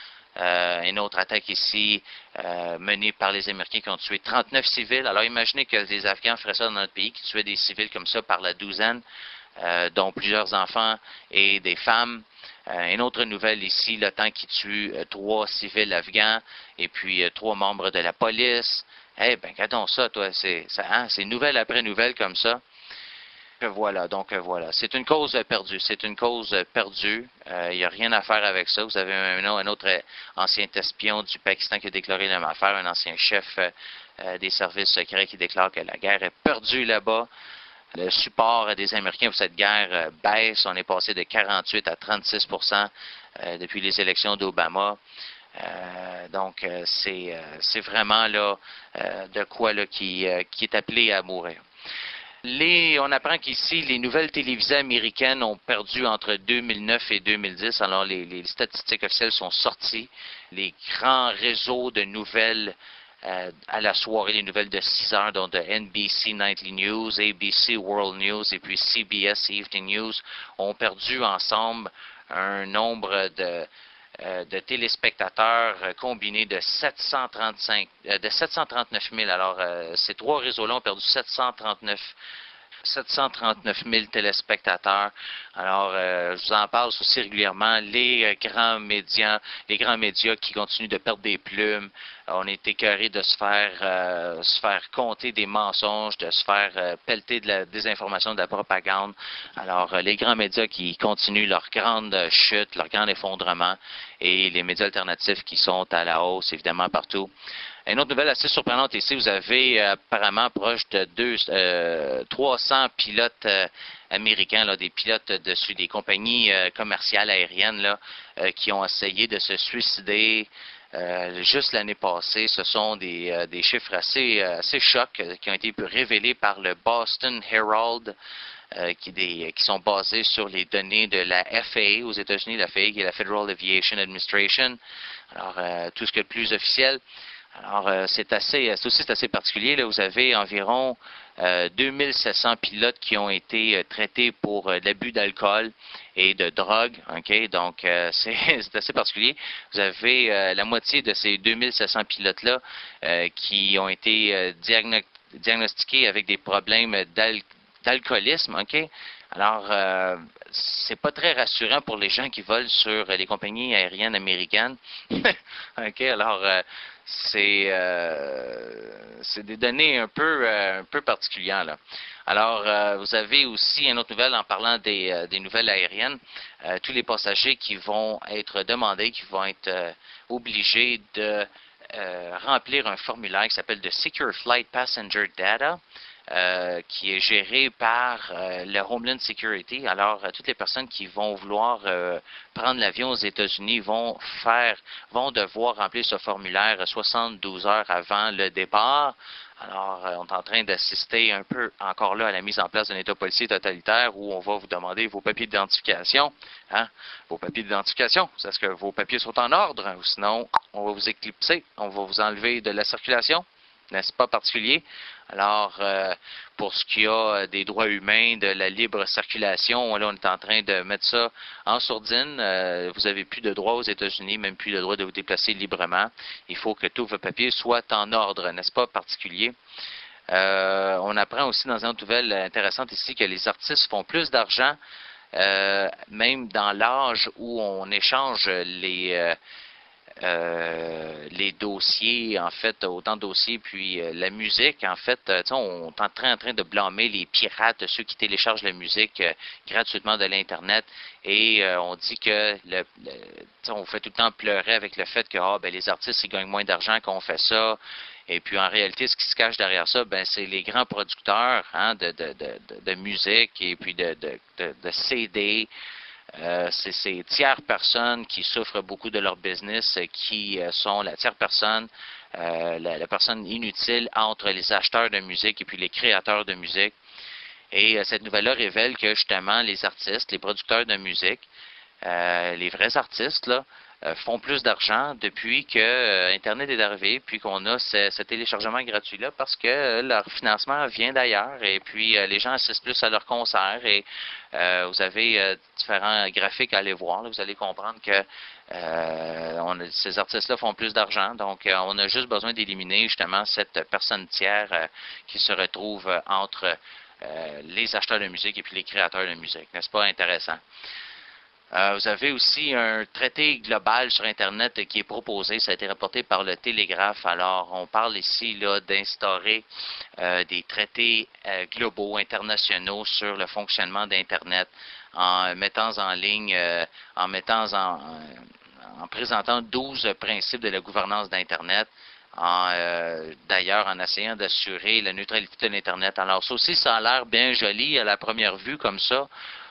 A: Euh, une autre attaque ici euh, menée par les Américains qui ont tué trente-neuf civils. Alors, imaginez que les Afghans feraient ça dans notre pays, qui tuaient des civils comme ça par la douzaine, euh, dont plusieurs enfants et des femmes. Euh, une autre nouvelle ici, l'OTAN qui tue euh, trois civils afghans et puis euh, trois membres de la police. Eh bien, regardons ça, toi, c'est ça, hein, c'est nouvelle après nouvelle comme ça. Que voilà, donc euh, voilà. C'est une cause euh, perdue. C'est une cause euh, perdue. Il euh, n'y a rien à faire avec ça. Vous avez un, un autre euh, ancien espion du Pakistan qui a déclaré la même affaire, un ancien chef euh, euh, des services secrets qui déclare que la guerre est perdue là-bas. Le support des Américains pour cette guerre euh, baisse. On est passé de quarante-huit à trente-six pour cent euh, depuis les élections d'Obama. Euh, donc, euh, c'est, euh, c'est vraiment là euh, de quoi là, qui, euh, qui est appelé à mourir. Les, on apprend qu'ici, les nouvelles télévisées américaines ont perdu entre deux mille neuf et deux mille dix. Alors, les, les statistiques officielles sont sorties. Les grands réseaux de nouvelles euh, à la soirée, les nouvelles de six heures, dont de N B C Nightly News, A B C World News et puis C B S Evening News, ont perdu ensemble un nombre de Euh, de téléspectateurs euh, combinés de sept cent trente-cinq, euh, de sept cent trente-neuf mille. Alors, euh, ces trois réseaux-là ont perdu sept cent trente-neuf sept cent trente-neuf mille téléspectateurs. Alors, euh, je vous en parle aussi régulièrement. Les euh, grands médias, les grands médias qui continuent de perdre des plumes. On est écœurés de se faire, euh, se faire compter des mensonges, de se faire euh, pelleter de la désinformation, de la propagande. Alors, euh, les grands médias qui continuent leur grande chute, leur grand effondrement, et les médias alternatifs qui sont à la hausse, évidemment, partout. Une autre nouvelle assez surprenante ici, vous avez euh, apparemment proche de deux, euh, trois cents pilotes euh, américains, là, des pilotes dessus des compagnies euh, commerciales aériennes là, euh, qui ont essayé de se suicider euh, juste l'année passée. Ce sont des, euh, des chiffres assez, assez chocs euh, qui ont été révélés par le Boston Herald. Euh, qui, des, qui sont basés sur les données de la F A A aux États-Unis, la F A A qui est la Federal Aviation Administration. Alors, euh, tout ce qui est le plus officiel. Alors, euh, c'est assez, c'est aussi c'est assez particulier. Là, vous avez environ euh, deux mille sept cents pilotes qui ont été euh, traités pour euh, l'abus d'alcool et de drogue. Ok, donc euh, c'est, c'est assez particulier. Vous avez euh, la moitié de ces deux mille sept cents pilotes-là euh, qui ont été euh, diagno- diagnostiqués avec des problèmes d'al- d'alcoolisme. Ok, alors euh, c'est pas très rassurant pour les gens qui volent sur les compagnies aériennes américaines. Ok, alors euh, c'est euh, c'est des données un peu euh, un peu particulières là. Alors euh, vous avez aussi une autre nouvelle en parlant des, euh, des nouvelles aériennes, euh, tous les passagers qui vont être demandés, qui vont être euh, obligés de euh, remplir un formulaire qui s'appelle de Secure Flight Passenger Data. Euh, qui est géré par euh, le Homeland Security. Alors, euh, toutes les personnes qui vont vouloir euh, prendre l'avion aux États-Unis vont faire, vont devoir remplir ce formulaire soixante-douze heures avant le départ. Alors, euh, on est en train d'assister un peu encore là à la mise en place d'un État policier totalitaire où on va vous demander vos papiers d'identification. Hein? Vos papiers d'identification, est-ce que vos papiers sont en ordre? Ou sinon, on va vous éclipser, on va vous enlever de la circulation. N'est-ce pas particulier? Alors, euh, pour ce qui a des droits humains, de la libre circulation, là, on est en train de mettre ça en sourdine. Euh, vous n'avez plus de droit aux États-Unis, même plus le droit de vous déplacer librement. Il faut que tous vos papiers soient en ordre, n'est-ce pas, particulier? Euh, on apprend aussi dans une autre nouvelle intéressante ici que les artistes font plus d'argent, euh, même dans l'âge où on échange les... Euh, Euh, les dossiers, en fait, autant de dossiers, puis euh, la musique, en fait, euh, on est en train, en train de blâmer les pirates, ceux qui téléchargent la musique euh, gratuitement de l'Internet, et euh, on dit que le, le on fait tout le temps pleurer avec le fait que ah, ben, les artistes ils gagnent moins d'argent quand on fait ça, et puis en réalité, ce qui se cache derrière ça, ben, c'est les grands producteurs hein, de, de, de, de, de musique et puis de, de, de, de C D. Euh, c'est ces tiers personnes qui souffrent beaucoup de leur business, euh, qui euh, sont la tiers personne, euh, la, la personne inutile entre les acheteurs de musique et puis les créateurs de musique. Et euh, cette nouvelle-là révèle que justement les artistes, les producteurs de musique, euh, les vrais artistes là, euh, font plus d'argent depuis que euh, Internet est arrivé, puis qu'on a ce, ce téléchargement gratuit-là, parce que euh, leur financement vient d'ailleurs, et puis euh, les gens assistent plus à leurs concerts, et euh, vous avez euh, différents graphiques à aller voir, là, vous allez comprendre que euh, on a, ces artistes-là font plus d'argent, donc euh, on a juste besoin d'éliminer justement cette personne tiers euh, qui se retrouve euh, entre euh, les acheteurs de musique et puis les créateurs de musique. N'est-ce pas intéressant? Euh, vous avez aussi un traité global sur Internet qui est proposé, ça a été rapporté par le Télégraphe. Alors, on parle ici là d'instaurer euh, des traités euh, globaux, internationaux sur le fonctionnement d'Internet en mettant en ligne, euh, en mettant en, en présentant douze principes de la gouvernance d'Internet. En, euh, d'ailleurs, en essayant d'assurer la neutralité de l'Internet. Alors, ça aussi, ça a l'air bien joli à la première vue comme ça.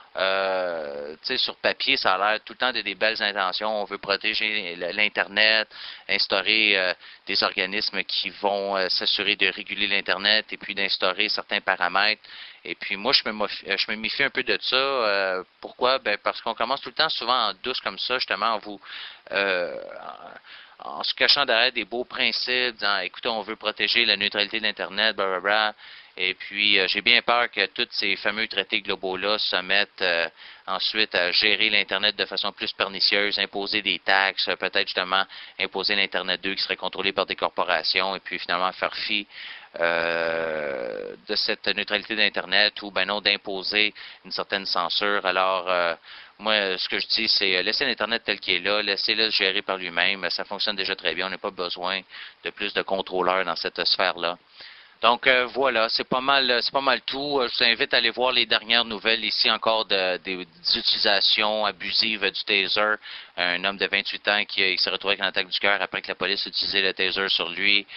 A: Euh, tu sais, sur papier, ça a l'air tout le temps de des belles intentions. On veut protéger l'Internet, instaurer euh, des organismes qui vont euh, s'assurer de réguler l'Internet et puis d'instaurer certains paramètres. Et puis moi, je me, je me méfie un peu de ça. Euh, pourquoi? Ben, parce qu'on commence tout le temps souvent en douce comme ça, justement, en vous... Euh, en, en se cachant derrière des beaux principes, disant, écoutez, on veut protéger la neutralité de l'Internet, blablabla. Et puis, euh, j'ai bien peur que tous ces fameux traités globaux-là se mettent euh, ensuite à gérer l'Internet de façon plus pernicieuse, imposer des taxes, peut-être justement imposer l'Internet deux qui serait contrôlé par des corporations, et puis finalement faire fi euh, de cette neutralité d'Internet ou ben non d'imposer une certaine censure. Alors, euh, moi, ce que je dis, c'est laissez l'Internet tel qu'il est là, laissez-le se gérer par lui-même. Ça fonctionne déjà très bien. On n'a pas besoin de plus de contrôleurs dans cette sphère-là. Donc euh, voilà, c'est pas mal, c'est pas mal tout. Je vous invite à aller voir les dernières nouvelles ici encore de, de, des utilisations abusives du taser. Un homme de vingt-huit ans qui, qui s'est retrouvé avec une attaque du cœur après que la police utilisait le taser sur lui.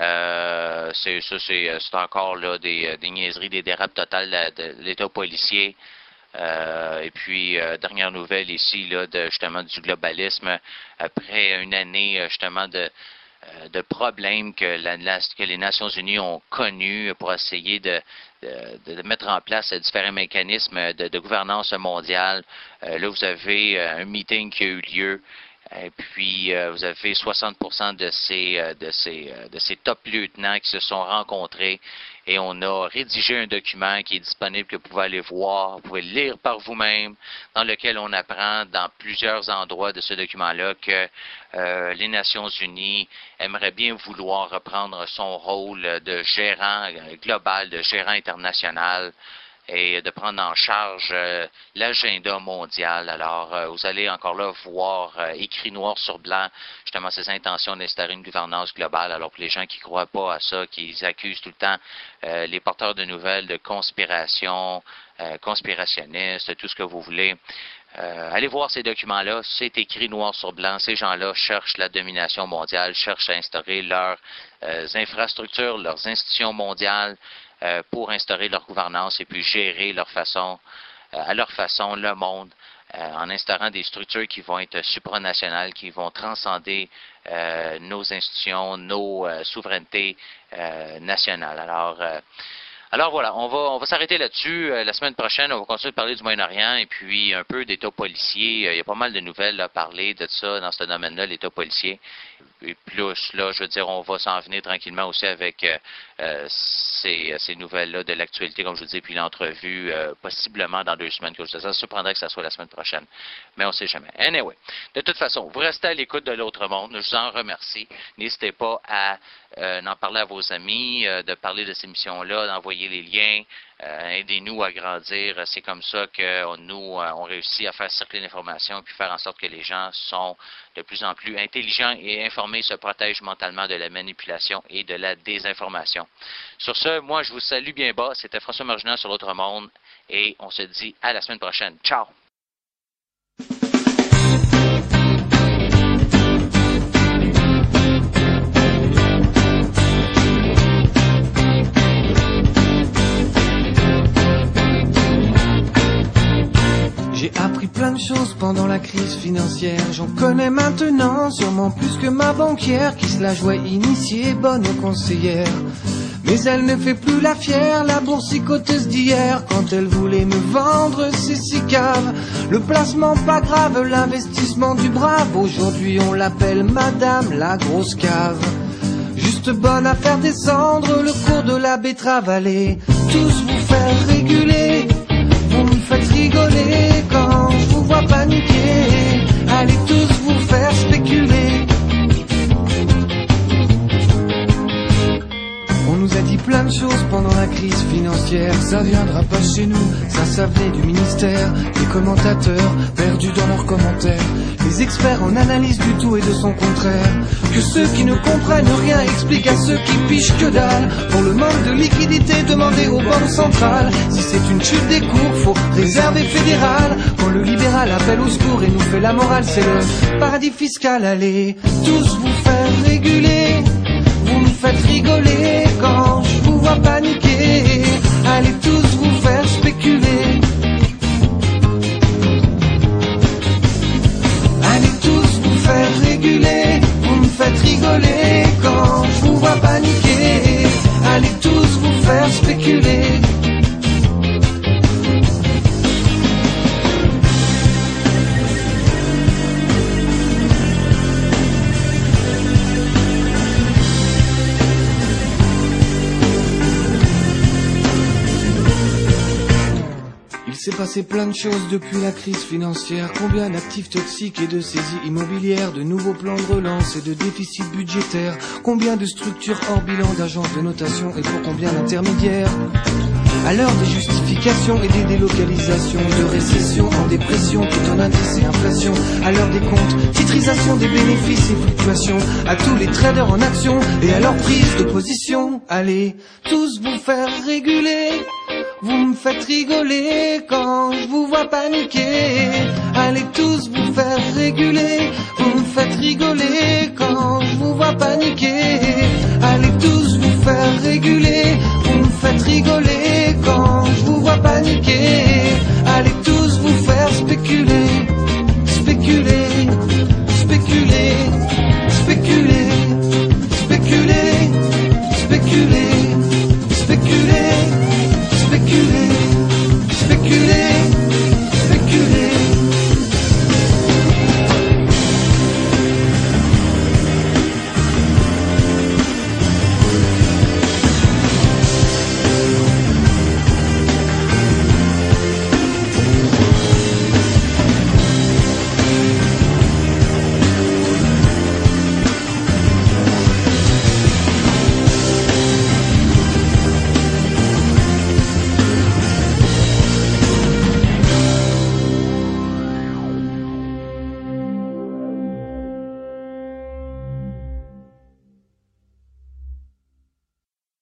A: Euh, c'est ça, c'est, c'est encore là des, des niaiseries, des dérapes totales de, de l'État policier. Euh, et puis, euh, dernière nouvelle ici là, de justement du globalisme après une année justement de de problèmes que, la, que les Nations Unies ont connus pour essayer de, de, de mettre en place différents mécanismes de, de gouvernance mondiale. Euh, là, vous avez un meeting qui a eu lieu. Et puis, euh, vous avez soixante pour cent de ces, de, ces, de ces top lieutenants qui se sont rencontrés et on a rédigé un document qui est disponible, que vous pouvez aller voir, vous pouvez le lire par vous-même, dans lequel on apprend dans plusieurs endroits de ce document-là que euh, les Nations Unies aimeraient bien vouloir reprendre son rôle de gérant global, de gérant international, et de prendre en charge euh, l'agenda mondial. Alors, euh, vous allez encore là voir euh, écrit noir sur blanc justement ces intentions d'instaurer une gouvernance globale. Alors, pour les gens qui ne croient pas à ça, qui accusent tout le temps euh, les porteurs de nouvelles de conspiration, euh, conspirationnistes, tout ce que vous voulez, Euh, allez voir ces documents-là, c'est écrit noir sur blanc. Ces gens-là cherchent la domination mondiale, cherchent à instaurer leurs euh, infrastructures, leurs institutions mondiales euh, pour instaurer leur gouvernance et puis gérer leur façon, euh, à leur façon le monde euh, en instaurant des structures qui vont être supranationales, qui vont transcender euh, nos institutions, nos euh, souverainetés euh, nationales. Alors, euh, Alors voilà, on va on va s'arrêter là-dessus. Euh, la semaine prochaine, on va continuer de parler du Moyen-Orient et puis un peu d'État policier. Euh, il y a pas mal de nouvelles à parler de ça dans ce domaine-là, l'État policier. Et plus, là, je veux dire, on va s'en venir tranquillement aussi avec euh, euh, ces, ces nouvelles-là de l'actualité, comme je vous dis, puis l'entrevue, euh, possiblement dans deux semaines. Que je vous dis. Ça se surprendrait que ça soit la semaine prochaine, mais on ne sait jamais. Anyway, de toute façon, vous restez à l'écoute de l'autre monde. Je vous en remercie. N'hésitez pas à euh, en parler à vos amis, euh, de parler de ces missions-là, d'envoyer les liens. Euh, aidez-nous à grandir. C'est comme ça que on, nous, euh, on réussit à faire circuler l'information puis faire en sorte que les gens sont de plus en plus intelligents et informés, se protègent mentalement de la manipulation et de la désinformation. Sur ce, moi, je vous salue bien bas. C'était François Marginal sur l'autre monde et on se dit à la semaine prochaine. Ciao!
B: J'ai appris plein de choses pendant la crise financière. J'en connais maintenant sûrement plus que ma banquière, qui se la jouait initiée, bonne conseillère. Mais elle ne fait plus la fière, la boursicoteuse d'hier, quand elle voulait me vendre ses six caves. Le placement pas grave, l'investissement du brave, aujourd'hui on l'appelle Madame la grosse cave. Juste bonne à faire descendre le cours de la betterave, allez tous vous faire réguler. Vous me faites rigoler quand je vous vois paniquer. Allez tous vous faire spéculer. On nous a dit plein de choses pendant la crise financière. Ça viendra pas chez nous, ça ça venait du ministère. Les commentateurs perdus dans leurs commentaires, les experts en analyse du tout et de son contraire. Que ceux qui ne comprennent rien expliquent à ceux qui pichent que dalle. Pour le manque de liquidité, demandez aux banques centrales. Si c'est une chute des cours, faut réserver fédéral. Quand le libéral appelle au secours et nous fait la morale, c'est le paradis fiscal. Allez tous vous faire réguler. Vous me faites rigoler quand je vous vois paniquer. Allez tous vous faire spéculer. Allez tous vous faire réguler. Vous me faites rigoler quand je vous vois paniquer. Allez tous vous faire spéculer.
C: C'est passé plein de choses depuis la crise financière. Combien d'actifs toxiques et de saisies immobilières, de nouveaux plans de relance et de déficits budgétaires. Combien de structures hors bilan, d'agences de notation et pour combien d'intermédiaires. À l'heure des justifications et des délocalisations, de récession en dépression, tout en indice et inflation. À l'heure des comptes, titrisation des bénéfices et fluctuations. À tous les traders en action et à leur prise de position. Allez, tous vous faire réguler. Vous me faites rigoler quand je vous vois paniquer. Allez tous vous faire réguler. Vous me faites rigoler quand je vous vois paniquer. Allez tous vous faire réguler.